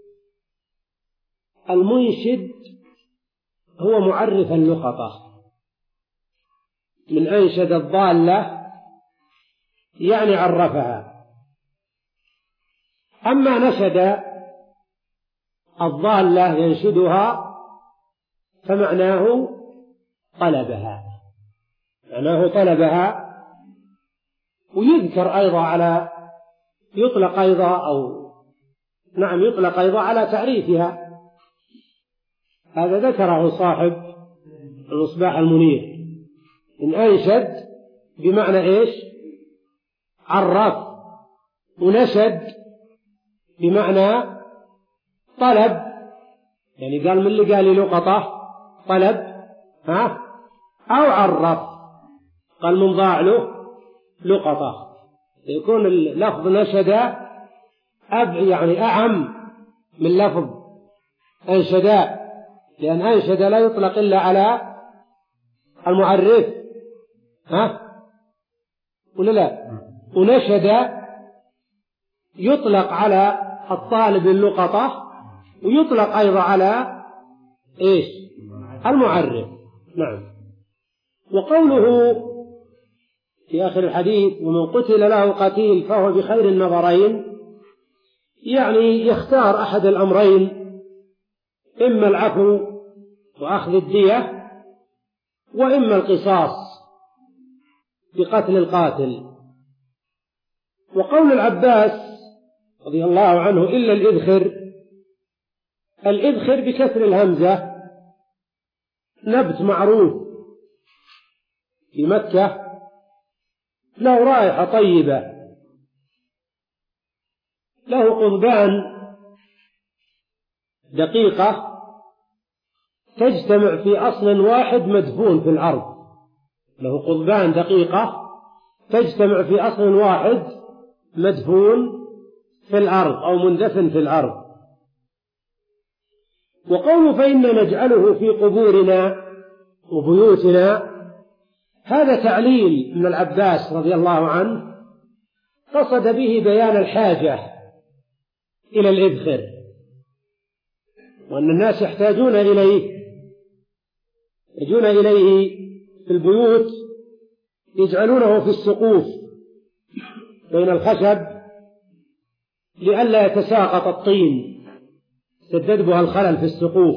Speaker 1: المنشد هو معرف اللقطة، من أنشد الضالة يعني عرفها. أما نشد الضالة ينشدها فمعناه طلبها معناه طلبها ويذكر أيضا على يطلق أيضا أو نعم يطلق أيضا على تعريفها. هذا ذكره صاحب المصباح المنير، إن أنشد بمعنى إيش؟ عرف، ونشد بمعنى طلب، يعني قال من اللي قال لي لقطة طلب ها أو عرف، قال من ضاع له لقطة، يكون اللفظ نشد أب يعني أعم من لفظ أنشدا، لأن أنشد لا يطلق إلا على المعرف ها ولا لا، ونشد يطلق على الطالب اللقطة ويطلق أيضا على إيش؟ المعرف. نعم. وقوله في آخر الحديث ومن قتل له قتيل فهو بخير النظرين، يعني يختار أحد الأمرين، إما العفو وأخذ الدية وإما القصاص بقتل القاتل. وقول العباس رضي الله عنه إلا الإذخر، الإذخر بكسر الهمزة نبت معروف في مكة له رائحة طيبة، له قضبان دقيقة تجتمع في أصل واحد مدفون في الأرض، له قضبان دقيقة تجتمع في أصل واحد مدفون في الأرض أو مندفن في الأرض. وقوله فإنا نجعله في قبورنا وبيوتنا، هذا تعليل من العباس رضي الله عنه، قصد به بيان الحاجة إلى الإذخر، وأن الناس يحتاجون إليه يحتاجون إليه في البيوت، يجعلونه في السقوف بين الخشب لئلا يتساقط الطين يسدد بها الخلل في السقوف،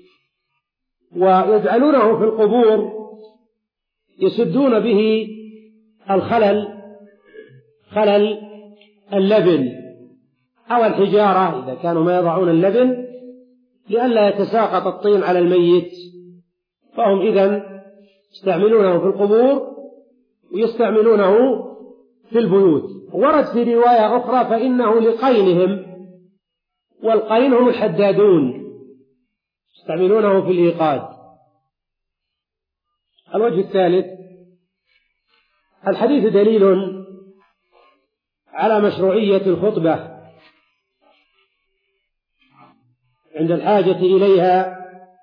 Speaker 1: ويجعلونه في القبور يسدون به الخلل، خلل اللبن أو الحجارة إذا كانوا ما يضعون اللبن لئلا يتساقط الطين على الميت، فهم إذن يستعملونه في القبور ويستعملونه في البيوت. ورد في رواية أخرى فإنه لقينهم، والقين هم الحدادون يستعملونه في الإيقاد. الوجه الثالث، الحديث دليل على مشروعية الخطبة عند الحاجة إليها،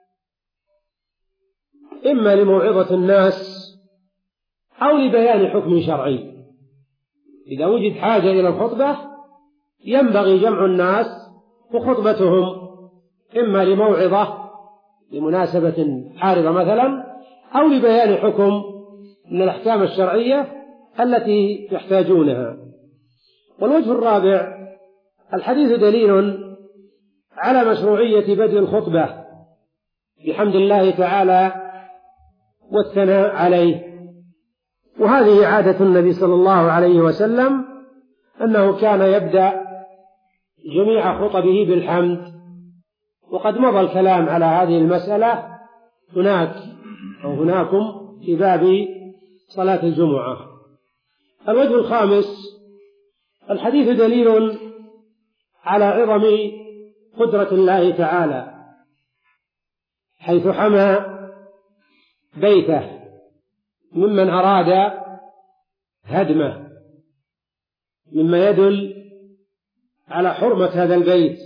Speaker 1: إما لموعظة الناس أو لبيان حكم شرعي. إذا وجد حاجة إلى الخطبة ينبغي جمع الناس وخطبتهم، إما لموعظة لمناسبة حارضة مثلا، أو لبيان حكم من الأحكام الشرعية التي يحتاجونها. والوجه الرابع، الحديث دليل على مشروعية بدء الخطبة بحمد الله تعالى والثناء عليه، وهذه عادة النبي صلى الله عليه وسلم أنه كان يبدأ جميع خطبه بالحمد، وقد مضى الكلام على هذه المسألة هناك أو هناكم في باب صلاة الجمعة. الوجه الخامس، الحديث دليل على عظم قدرة الله تعالى حيث حمى بيته ممن أراد هدمه، مما يدل على حرمة هذا البيت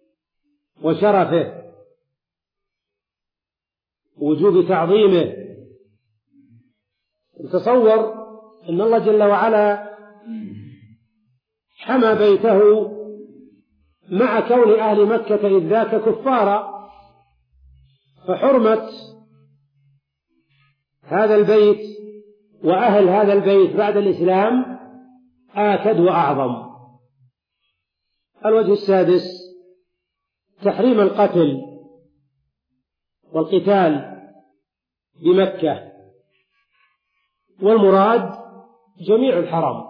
Speaker 1: وشرفه ووجوب تعظيمه. تصور أن الله جل وعلا حمى بيته مع كون أهل مكة إذ ذاك كفارا، فحرمة هذا البيت وأهل هذا البيت بعد الإسلام آكد وأعظم. الوجه السادس، تحريم القتل والقتال بمكة، والمراد جميع الحرم،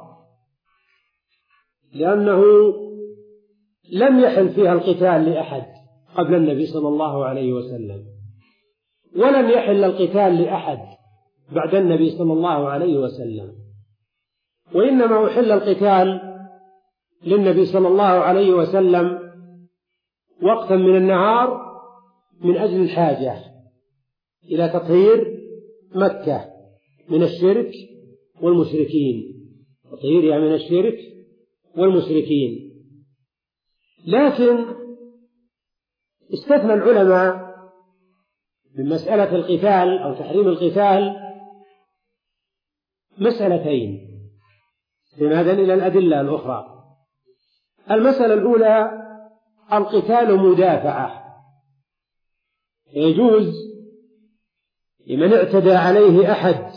Speaker 1: لأنه لم يحل فيها القتال لأحد قبل النبي صلى الله عليه وسلم، ولم يحل القتال لأحد بعد النبي صلى الله عليه وسلم، وإنما أحل القتال للنبي صلى الله عليه وسلم وقتا من النهار من أجل الحاجة إلى تطهير مكة من الشرك والمشركين، تطهيرها من الشرك والمشركين. لكن استثنى العلماء من مسألة القتال أو تحريم القتال مسألتين استنادا إلى الأدلة الأخرى. المسألة الأولى، القتال مدافعة، يجوز لمن اعتدى عليه أحد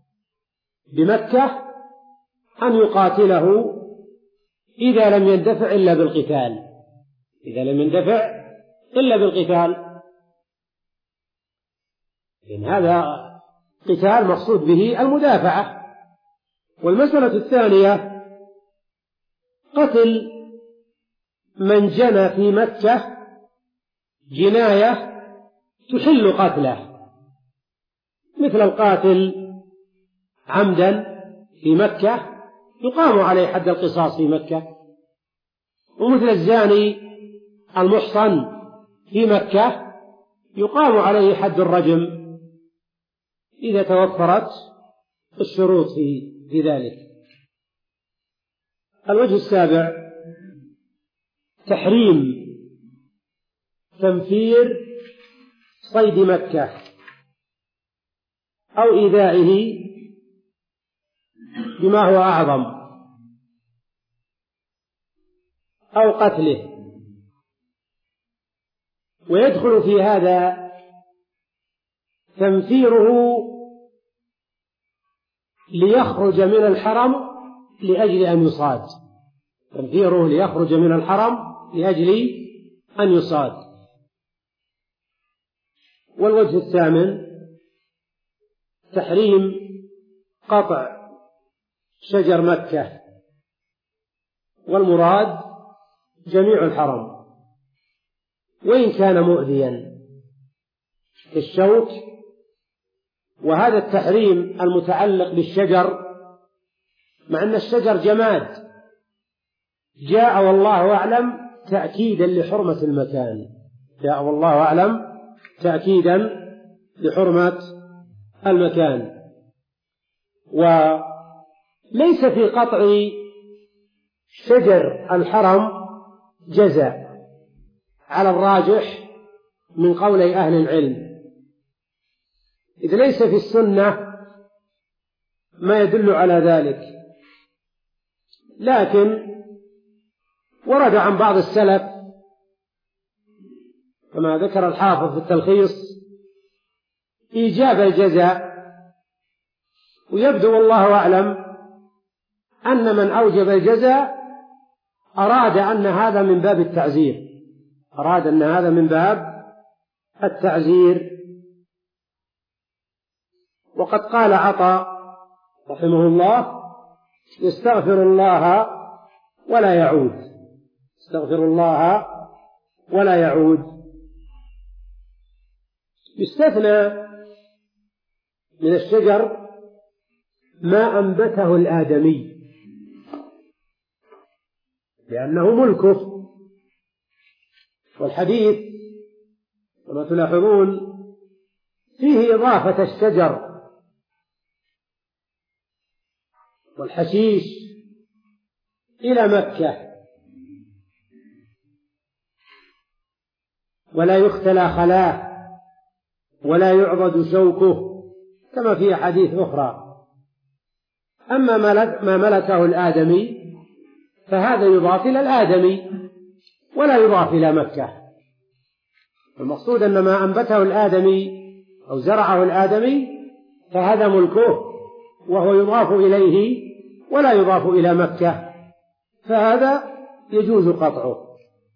Speaker 1: بمكة أن يقاتله إذا لم يندفع إلا بالقتال، إذا لم يندفع إلا بالقتال، إن هذا قتال مقصود به المدافعة. والمسألة الثانية، قتل من جنى في مكة جناية تحل قتله، مثل القاتل عمدا في مكة يقام عليه حد القصاص في مكة، ومثل الزاني المحصن في مكة يقام عليه حد الرجم إذا توفرت الشروط في ذلك. الوجه السابع تحريم تنفير صيد مكة أو إيذائه بما هو أعظم أو قتله. ويدخل في هذا تنفيره ليخرج من الحرم لأجل أن يصاد، تنفيره ليخرج من الحرم لأجل أن يصاد. والوجه الثامن تحريم قطع شجر مكة، والمراد جميع الحرم وإن كان مؤذيا كالشوك. وهذا التحريم المتعلق بالشجر، مع أن الشجر جماد، جاء والله أعلم تأكيدا لحرمة المكان، جاء والله أعلم تأكيدا لحرمة المكان. وليس في قطع شجر الحرم جزاء على الراجح من قولي أهل العلم، إذ ليس في السنة ما يدل على ذلك، لكن ورد عن بعض السلف كما ذكر الحافظ في التلخيص إيجاب الجزاء. ويبدو والله أعلم أن من أوجب الجزاء أراد أن هذا من باب التعزير، أراد أن هذا من باب التعزير. وقد قال عطاء رحمه الله: يستغفر الله ولا يعود، يستغفر الله ولا يعود. يستثنى من الشجر ما أنبته الآدمي لأنه ملكه. والحديث كما تلاحظون فيه إضافة الشجر والحشيش إلى مكة، ولا يختلى خلاه ولا يعضد شوكه كما في أحاديث أخرى. أما ما ملكه الآدمي فهذا يضاف إلى الآدمي ولا يضاف إلى مكة. المقصود أن ما أنبته الآدمي أو زرعه الآدمي فهذا ملكه وهو يضاف إليه ولا يضاف إلى مكة، فهذا يجوز قطعه.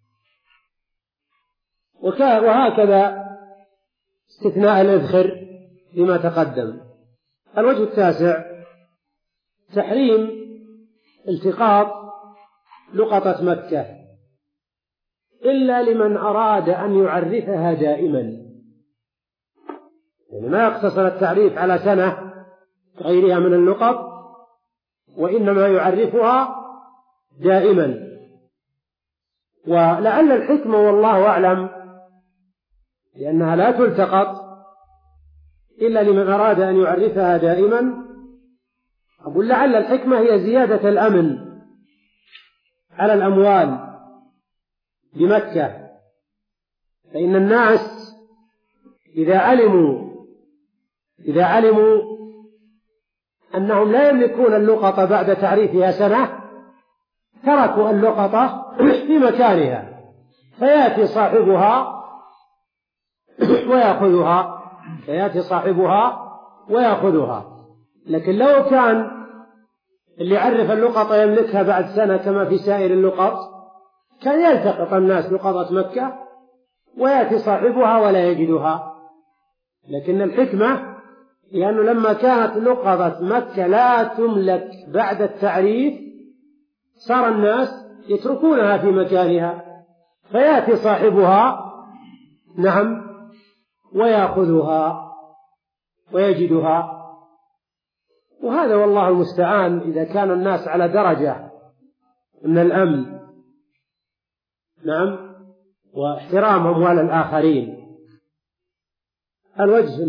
Speaker 1: وهكذا استثناء الإذخر لما تقدم. الوجه التاسع تحريم التقاط لقطة مكة إلا لمن أراد أن يعرفها دائما، يعني ما يقتصر التعريف على سنة غيرها من اللقط، وإنما يعرفها دائما. ولعل الحكمة والله أعلم لأنها لا تلتقط إلا لمن أراد أن يعرفها دائما. أقول لعل الحكمة هي زيادة الأمن على الأموال بمكة، فإن الناس إذا علموا إذا علموا أنهم لا يملكون اللقطة بعد تعريفها سنة تركوا اللقطة في مكانها، فيأتي صاحبها ويأخذها فيأتي صاحبها ويأخذها. لكن لو كان اللي يعرف اللقطة يملكها بعد سنة كما في سائر اللقط كان يلتقط الناس لقطة مكة ويأتي صاحبها ولا يجدها. لكن الحكمة لأنه لما كانت لقطة مكة لا تملك بعد التعريف صار الناس يتركونها في مكانها، فيأتي صاحبها نعم ويأخذها ويجدها. وهذا والله المستعان إذا كان الناس على درجة من الأمن نعم واحترام أموال الآخرين. الوجه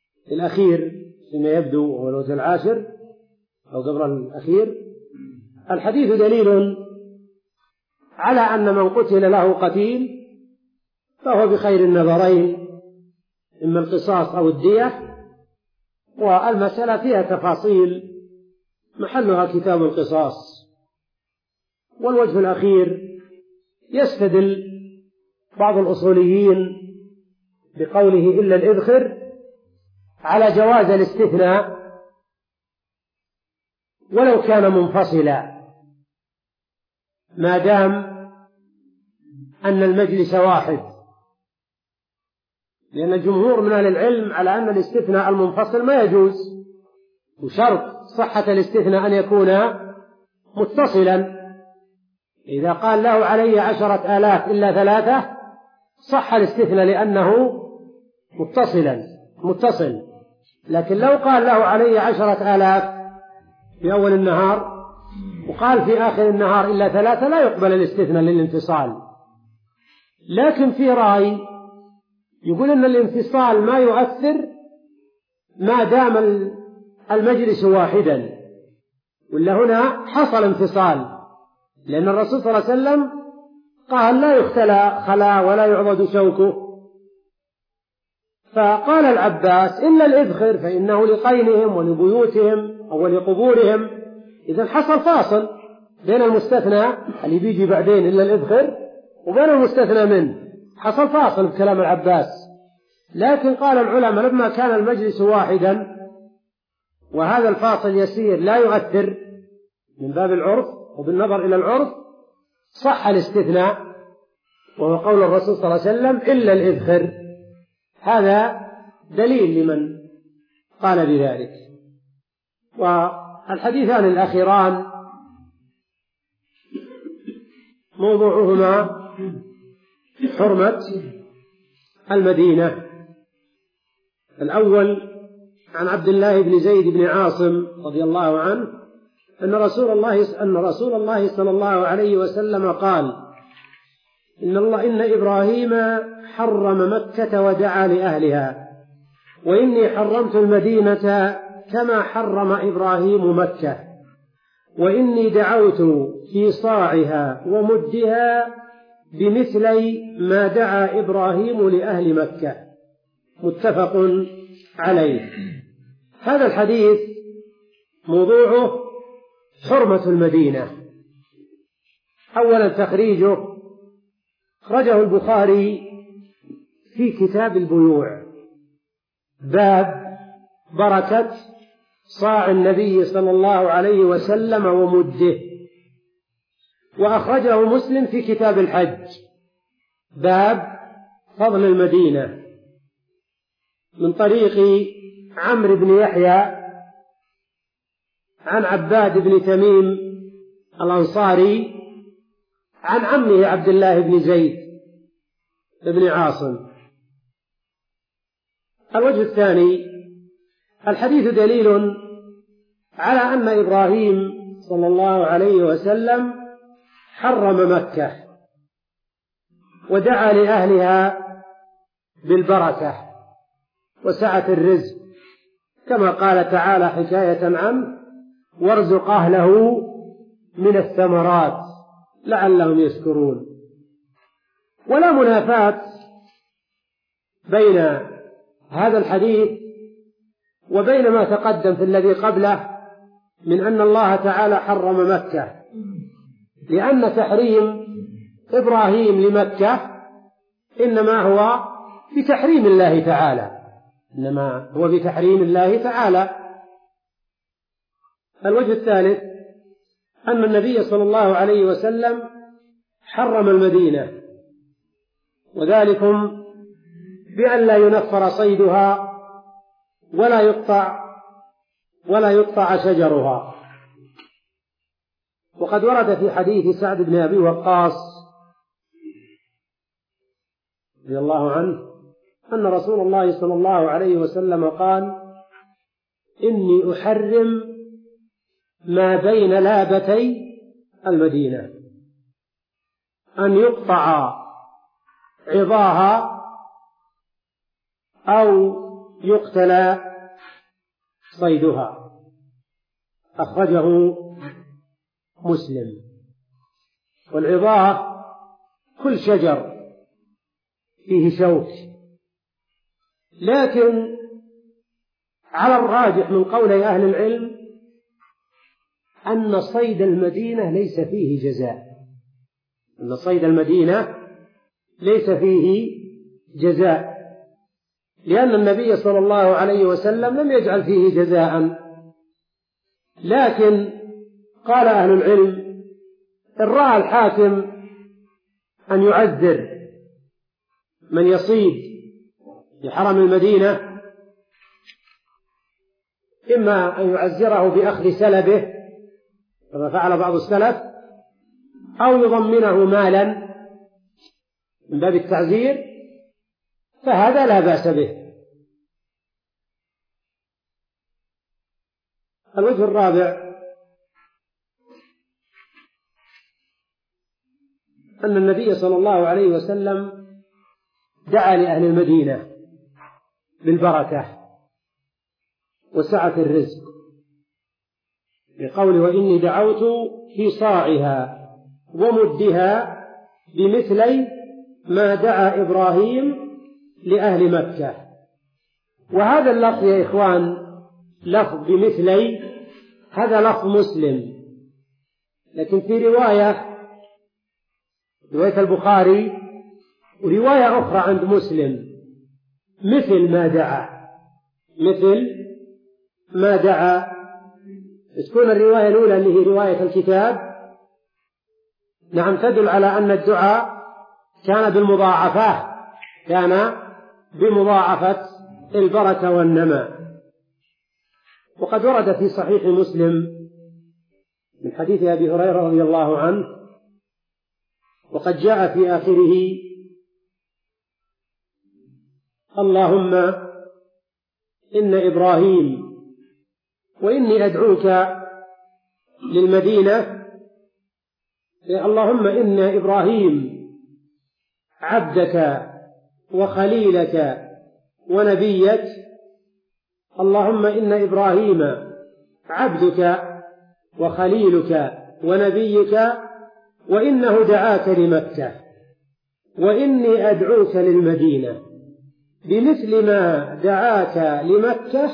Speaker 1: الأخير فيما يبدو هو الوجه العاشر أو قبل الأخير الحديث دليل على أن من قتل له قتيل فهو بخير النظرين، إما القصاص أو الدية، والمسألة فيها تفاصيل محلها كتاب القصاص. والوجه الأخير يستدل بعض الأصوليين بقوله إلا الإذخر على جواز الاستثناء ولو كان منفصلا، ما دام أن المجلس واحد، لأن الجمهور من أهل العلم على أن الاستثناء المنفصل ما يجوز، وشرط صحة الاستثناء أن يكون متصلا. إذا قال له علي عشرة آلاف إلا ثلاثة صح الاستثناء لأنه متصلا متصل، لكن لو قال له علي عشرة آلاف في أول النهار وقال في آخر النهار إلا ثلاثة لا يقبل الاستثناء للانفصال. لكن في رأي يقول أن الانفصال ما يؤثر ما دام المجلس واحدا، ولا هنا حصل انفصال، لأن الرسول صلى الله عليه وسلم قال لا يختلى خلا ولا يعضد شوكه. فقال العباس إلا الإذخر فإنه لقينهم ولبيوتهم أو لقبورهم. إذن حصل فاصل بين المستثنى اللي بيجي بعدين إلا الإذخر وبين المستثنى منه، حصل فاصل بكلام العباس. لكن قال العلماء لما كان المجلس واحدا وهذا الفاصل يسير لا يؤثر من باب العرف وبالنظر إلى العرف صح الاستثناء، وهو قول الرسول صلى الله عليه وسلم إلا الإذخر. هذا دليل لمن قال بذلك. والحديثان الأخيران موضوعهما حرمة المدينة. الأول عن عبد الله بن زيد بن عاصم رضي الله عنه أن رسول الله أن رسول الله صلى الله عليه وسلم قال: إن الله إن إبراهيم حرم مكة ودعا لأهلها، وإني حرمت المدينة كما حرم إبراهيم مكة، وإني دعوت في صاعها ومدها بمثلي ما دعا إبراهيم لأهل مكة. متفق عليه. هذا الحديث موضوعه حرمة المدينة. أولا تخريجه أخرجه البخاري في كتاب البيوع باب بركة صاع النبي صلى الله عليه وسلم ومده، وأخرجه مسلم في كتاب الحج باب فضل المدينة من طريق عمرو بن يحيى عن عباد بن تميم الأنصاري عن عمه عبد الله بن زيد بن عاصم. الوجه الثاني الحديث دليل على أن إبراهيم صلى الله عليه وسلم حرم مكة ودعا لأهلها بالبركة وسعة الرزق، كما قال تعالى حكاية عنه: وارزق أهله من الثمرات لعلهم يشكرون. ولا منافاة بين هذا الحديث وبين ما تقدم في الذي قبله من أن الله تعالى حرم مكة، لأن تحريم إبراهيم لمكة إنما هو بتحريم الله تعالى إنما هو بتحريم الله تعالى. الوجه الثالث أن النبي صلى الله عليه وسلم حرم المدينة، وذلكم بأن لا ينفر صيدها ولا يقطع ولا يقطع شجرها. وقد ورد في حديث سعد بن أبي وقاص رضي الله عنه أن رسول الله صلى الله عليه وسلم قال: إني أحرم ما بين لابتي المدينة أن يقطع عظاها أو يقتل صيدها. أخرجه مسلم. والعظاه كل شجر فيه شوك، لكن على الراجح من قول أهل العلم أن صيد المدينة ليس فيه جزاء، أن صيد المدينة ليس فيه جزاء، لأن النبي صلى الله عليه وسلم لم يجعل فيه جزاء. لكن قال أهل العلم إن رأى الحاكم أن يعذر من يصيد بحرم المدينة، إما أن يعذره بأخذ سلبه كما فعل بعض السلف، أو يضمنه مالا من باب التعزير، فهذا لا بأس به. الوجه الرابع أن النبي صلى الله عليه وسلم دعا لأهل المدينة بالبركة وسعة الرزق بقوله وإني دعوت في صاعها ومدها بمثلي ما دعا إبراهيم لأهل مكة. وهذا اللفظ يا إخوان لفظ بمثلي، هذا لفظ مسلم، لكن في رواية رواية البخاري ورواية أخرى عند مسلم مثل ما دعا، مثل ما دعا. تكون الرواية الأولى اللي هي رواية الكتاب نعم تدل على أن الدعاء كان بالمضاعفة، كان بمضاعفة البركة والنماء. وقد ورد في صحيح مسلم من حديث أبي هريرة رضي الله عنه، وقد جاء في آخره اللهم إن إبراهيم وإني أدعوك للمدينة، اللهم إن إبراهيم عبدك وخليلك ونبيك، اللهم إن إبراهيم عبدك وخليلك ونبيك وإنه دعاك لمكة وإني أدعوك للمدينة بمثل ما دعاك لمكة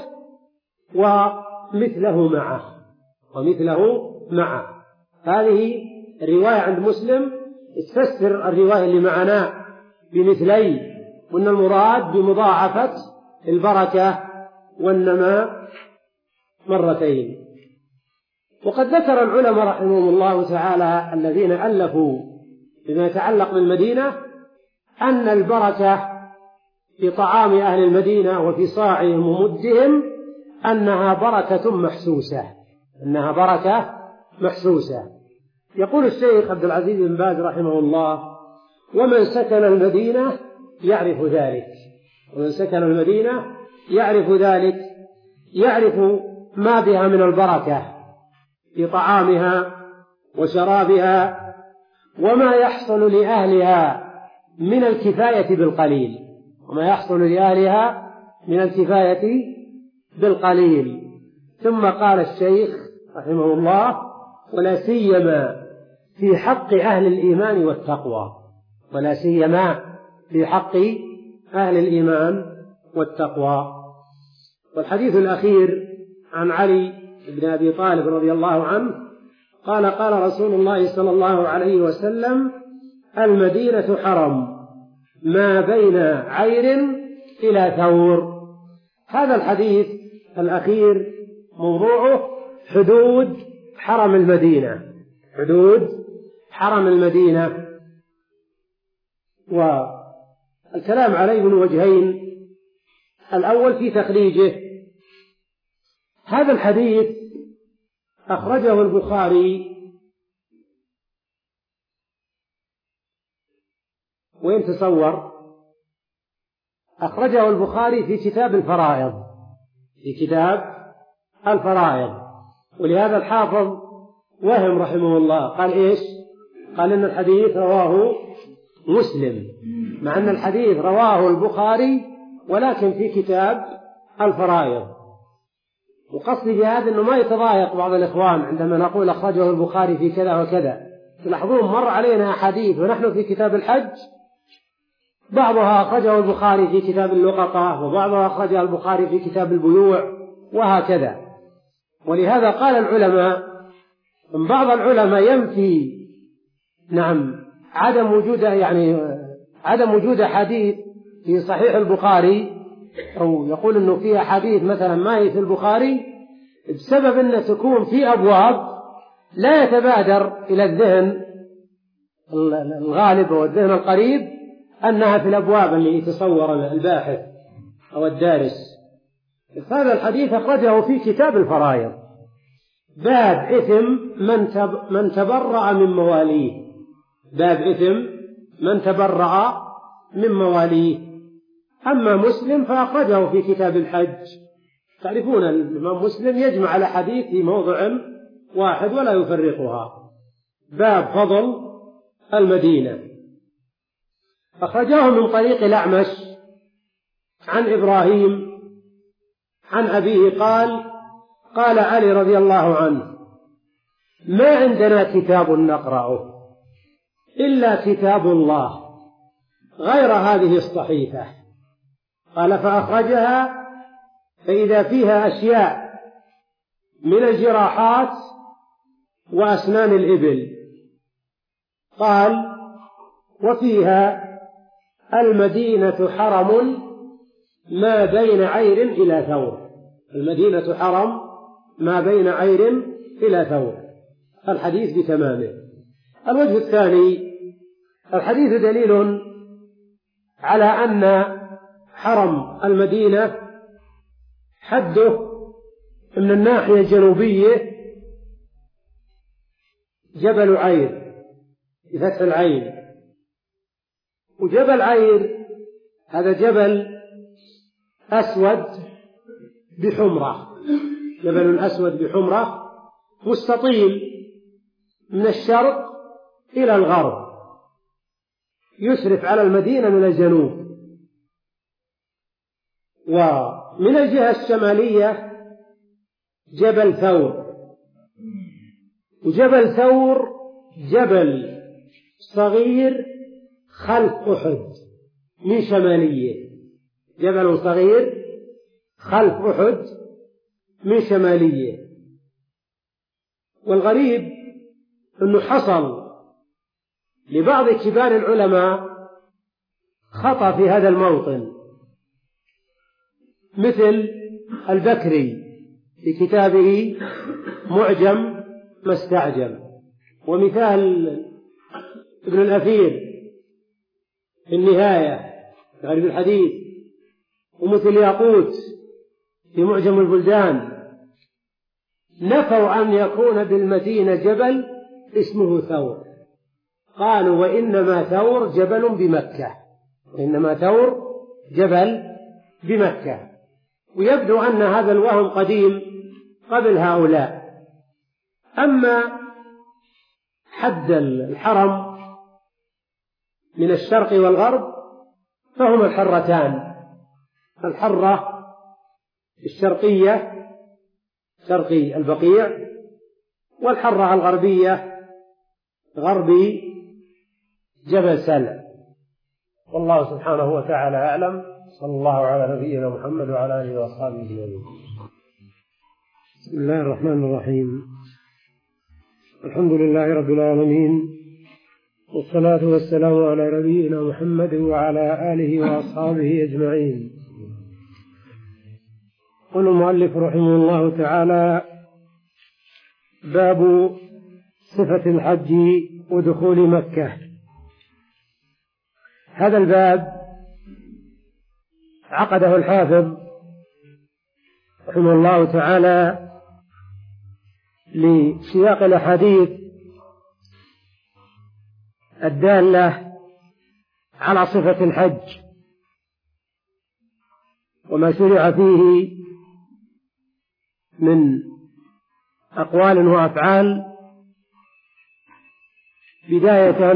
Speaker 1: ومثله معه ومثله معه. هذه الرواية عند مسلم تفسر الرواية اللي معنا بمثلي، وأن المراد بمضاعفة البركة والنماء مرتين. وقد ذكر العلماء رحمهم الله تعالى الذين ألفوا بما يتعلق بالمدينة أن البركة في طعام أهل المدينة وفي صاعهم ومدهم أنها بركة محسوسة، أنها بركة محسوسة. يقول الشيخ عبد العزيز بن باز رحمه الله ومن سكن المدينة يعرف ذلك، ومن سكن المدينة يعرف ذلك، يعرف ما بها من البركة في طعامها وشرابها وما يحصل لأهلها من الكفاية بالقليل، وما يحصل لأهلها من الكفاية بالقليل. ثم قال الشيخ رحمه الله ولا سيما في حق أهل الإيمان والتقوى، ولا سيما في حق أهل الإيمان والتقوى. والحديث الأخير عن علي بن أبي طالب رضي الله عنه قال قال رسول الله صلى الله عليه وسلم المدينة حرم ما بين عير إلى ثور. هذا الحديث الأخير موضوعه حدود حرم المدينة، حدود حرم المدينة. والكلام عليه من وجهين، الأول في تخريجه. هذا الحديث أخرجه البخاري وين تصور أخرجه البخاري في كتاب الفرائض، في كتاب الفرائض. ولهذا الحافظ وهم رحمه الله قال إيش؟ قال إن الحديث رواه مسلم، مع أن الحديث رواه البخاري ولكن في كتاب الفرائض. وقصدي بهذا أنه ما يتضايق بعض الإخوان عندما نقول أخرجه البخاري في كذا وكذا. تلاحظون مر علينا أحاديث ونحن في كتاب الحج بعضها أخرجه البخاري في كتاب اللقطة، وبعضها أخرجه البخاري في كتاب البيوع، وهكذا. ولهذا قال العلماء، من بعض العلماء ينفي نعم عدم وجود يعني عدم وجود حديث في صحيح البخاري، أو يقول أنه فيها حديث مثلا ما هي في البخاري بسبب أن تكون في أبواب لا يتبادر إلى الذهن الغالب والذهن القريب أنها في الأبواب اللي يتصور الباحث أو الدارس. هذا الحديث أخرجه في كتاب الفرائض، باب إثم من من تبرأ من مواليه، باب إثم من تبرأ من مواليه. أما مسلم فأخرجه في كتاب الحج. تعرفون الإمام مسلم يجمع الأحاديث في موضع واحد ولا يفرقها. باب فضل المدينة، أخرجه من طريق الأعمش عن إبراهيم عن أبيه قال: قال علي رضي الله عنه: ما عندنا كتاب نقرأه إلا كتاب الله غير هذه الصحيفة. قال: فأخرجها فإذا فيها أشياء من الجراحات وأسنان الإبل. قال: وفيها المدينة حرم ما بين عير إلى ثور. المدينة حرم ما بين عير إلى ثور. الحديث بتمامه. الوجه الثاني: الحديث دليل على أن حرم المدينة حده من الناحية الجنوبية جبل عير بفتح العين، وجبل عير هذا جبل أسود بحمرة، جبل أسود بحمرة مستطيل من الشرق إلى الغرب، يشرف على المدينة من الجنوب. ومن الجهة الشمالية جبل ثور، وجبل ثور جبل صغير خلف أحد من شمالية، جبل صغير خلف أحد من شمالية. والغريب أنه حصل لبعض كبار العلماء خطأ في هذا الموطن، مثل البكري في كتابه معجم ما استعجم، ومثال ابن الأثير في النهاية في غريب الحديث، ومثل ياقوت في معجم البلدان، نفوا أن يكون بالمدينة جبل اسمه ثور. قالوا: وإنما ثور جبل بمكة، وإنما ثور جبل بمكة. ويبدو أن هذا الوهم قديم قبل هؤلاء. أما حد الحرم من الشرق والغرب فهما الحرتان: الحرة الشرقية شرقي البقيع، والحرة الغربية غربي جبل سلع. والله سبحانه وتعالى أعلم. صلى الله على نبينا محمد وعلى آله وأصحابه أجمعين. بسم الله الرحمن الرحيم. الحمد لله رب العالمين، والصلاة والسلام على نبينا محمد وعلى آله وأصحابه أجمعين. قال المؤلف رحمه الله تعالى: باب صفة الحج ودخول مكة. هذا الباب عقده الحافظ رحمه الله تعالى لسياق الأحاديث الدالة على صفة الحج وما شرع فيه من أقوال وأفعال، بداية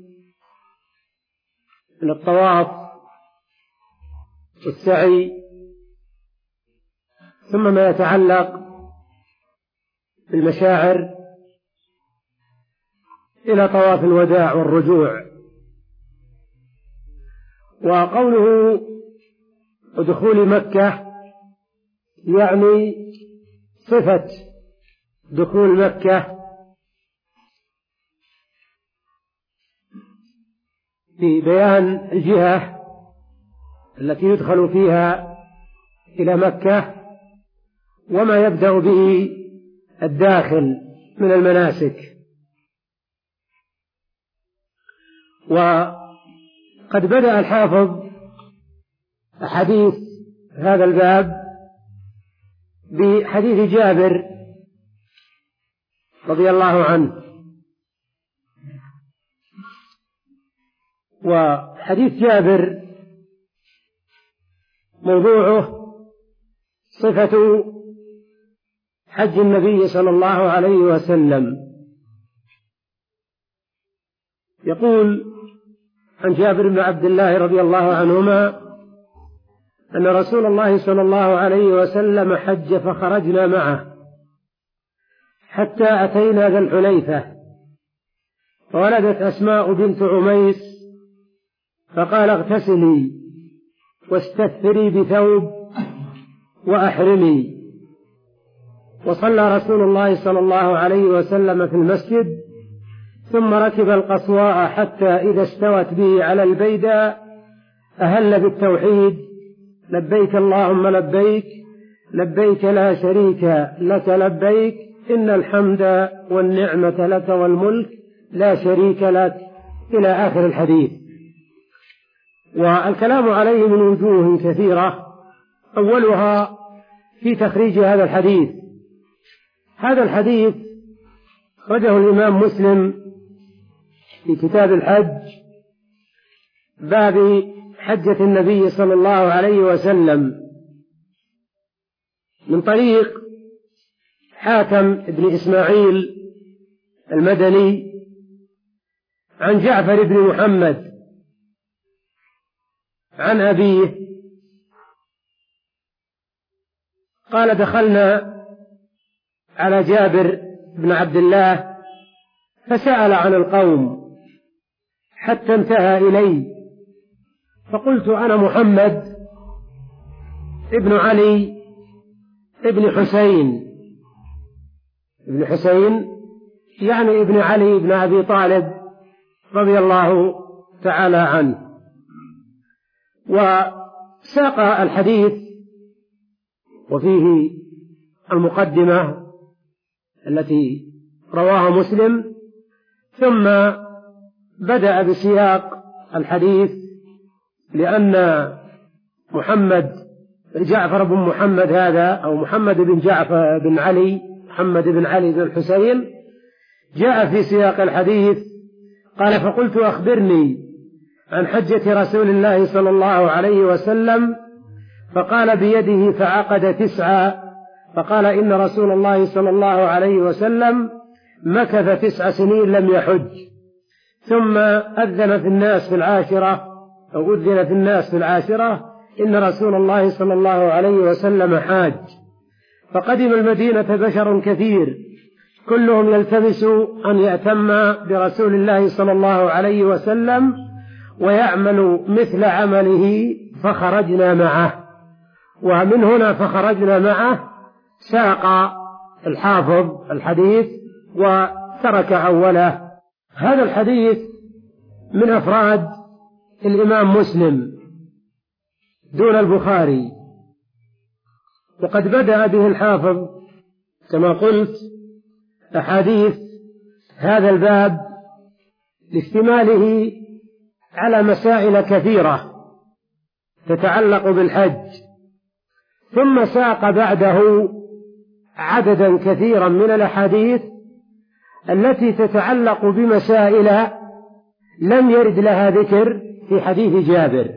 Speaker 1: من الطواف والسعي، ثم ما يتعلق بالمشاعر إلى طواف الوداع والرجوع. وقوله ودخول مكة يعني صفة دخول مكة في بيان الجهة التي يدخل فيها إلى مكة وما يبدأ به الداخل من المناسك. وقد بدأ الحافظ حديث هذا الباب بحديث جابر رضي الله عنه. وحديث جابر موضوعه صفة حج النبي صلى الله عليه وسلم. يقول عن جابر بن عبد الله رضي الله عنهما أن رسول الله صلى الله عليه وسلم حج فخرجنا معه حتى أتينا ذا الحليفة فولدت أسماء بنت عميس فقال اغتسلي واستثري بثوب وأحرمي. وصلى رسول الله صلى الله عليه وسلم في المسجد ثم ركب القصواء حتى إذا استوت به على البيداء أهل بالتوحيد لبيك اللهم لبيك لبيك لا شريك لك لبيك إن الحمد والنعمة لك والملك لا شريك لك إلى آخر الحديث. والكلام عليه من وجوه كثيرة، أولها في تخريج هذا الحديث. هذا الحديث أخرجه الإمام مسلم في كتاب الحج باب حجة النبي صلى الله عليه وسلم من طريق حاتم بن إسماعيل المدني عن جعفر بن محمد عن أبيه قال دخلنا على جابر بن عبد الله فسأل عن القوم حتى انتهى إلي فقلت أنا محمد ابن علي ابن حسين ابن حسين يعني ابن علي بن أبي طالب رضي الله تعالى عنه. وساق الحديث وفيه المقدمة التي رواها مسلم ثم بدأ بسياق الحديث لأن محمد جعفر بن محمد هذا أو محمد بن جعفر بن علي محمد بن علي بن الحسين جاء في سياق الحديث. قال فقلت أخبرني عن حجة رسول الله صلى الله عليه وسلم فقال بيده فعقد تسعة فقال إن رسول الله صلى الله عليه وسلم مكث تسع سنين لم يحج ثم أذن في الناس في العاشرة أو أذن في الناس في العاشرة إن رسول الله صلى الله عليه وسلم حاج. فقدم المدينة بشر كثير كلهم يلتمس أن يأتم برسول الله صلى الله عليه وسلم ويعمل مثل عمله فخرجنا معه. ومن هنا فخرجنا معه ساق الحافظ الحديث وترك أوله. هذا الحديث من أفراد الإمام مسلم دون البخاري، وقد بدأ به الحافظ كما قلت أحاديث هذا الباب لاشتماله على مسائل كثيرة تتعلق بالحج، ثم ساق بعده عددا كثيرا من الأحاديث التي تتعلق بمسائل لم يرد لها ذكر في حديث جابر.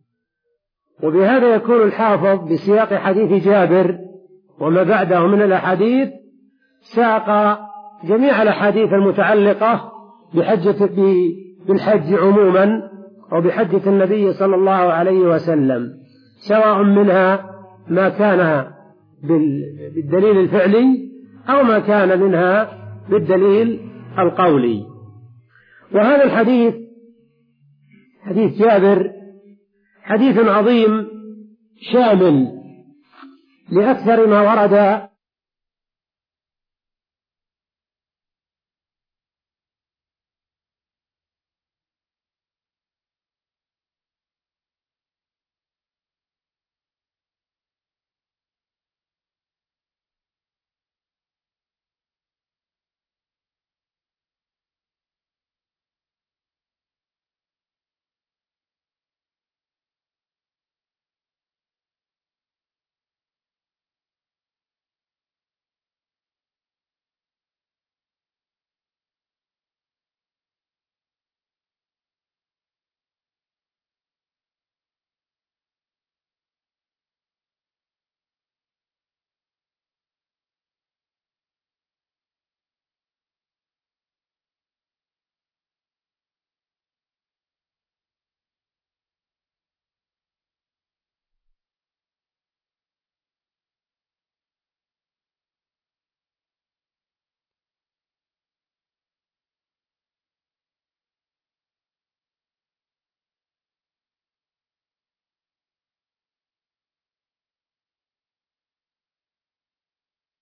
Speaker 1: وبهذا يكون الحافظ بسياق حديث جابر وما بعده من الأحاديث ساق جميع الأحاديث المتعلقة بحجة بالحج عموما أو بحجة النبي صلى الله عليه وسلم، سواء منها ما كان بالدليل الفعلي أو ما كان منها بالدليل القولي. وهذا الحديث حديث جابر حديث عظيم شامل لأكثر ما ورد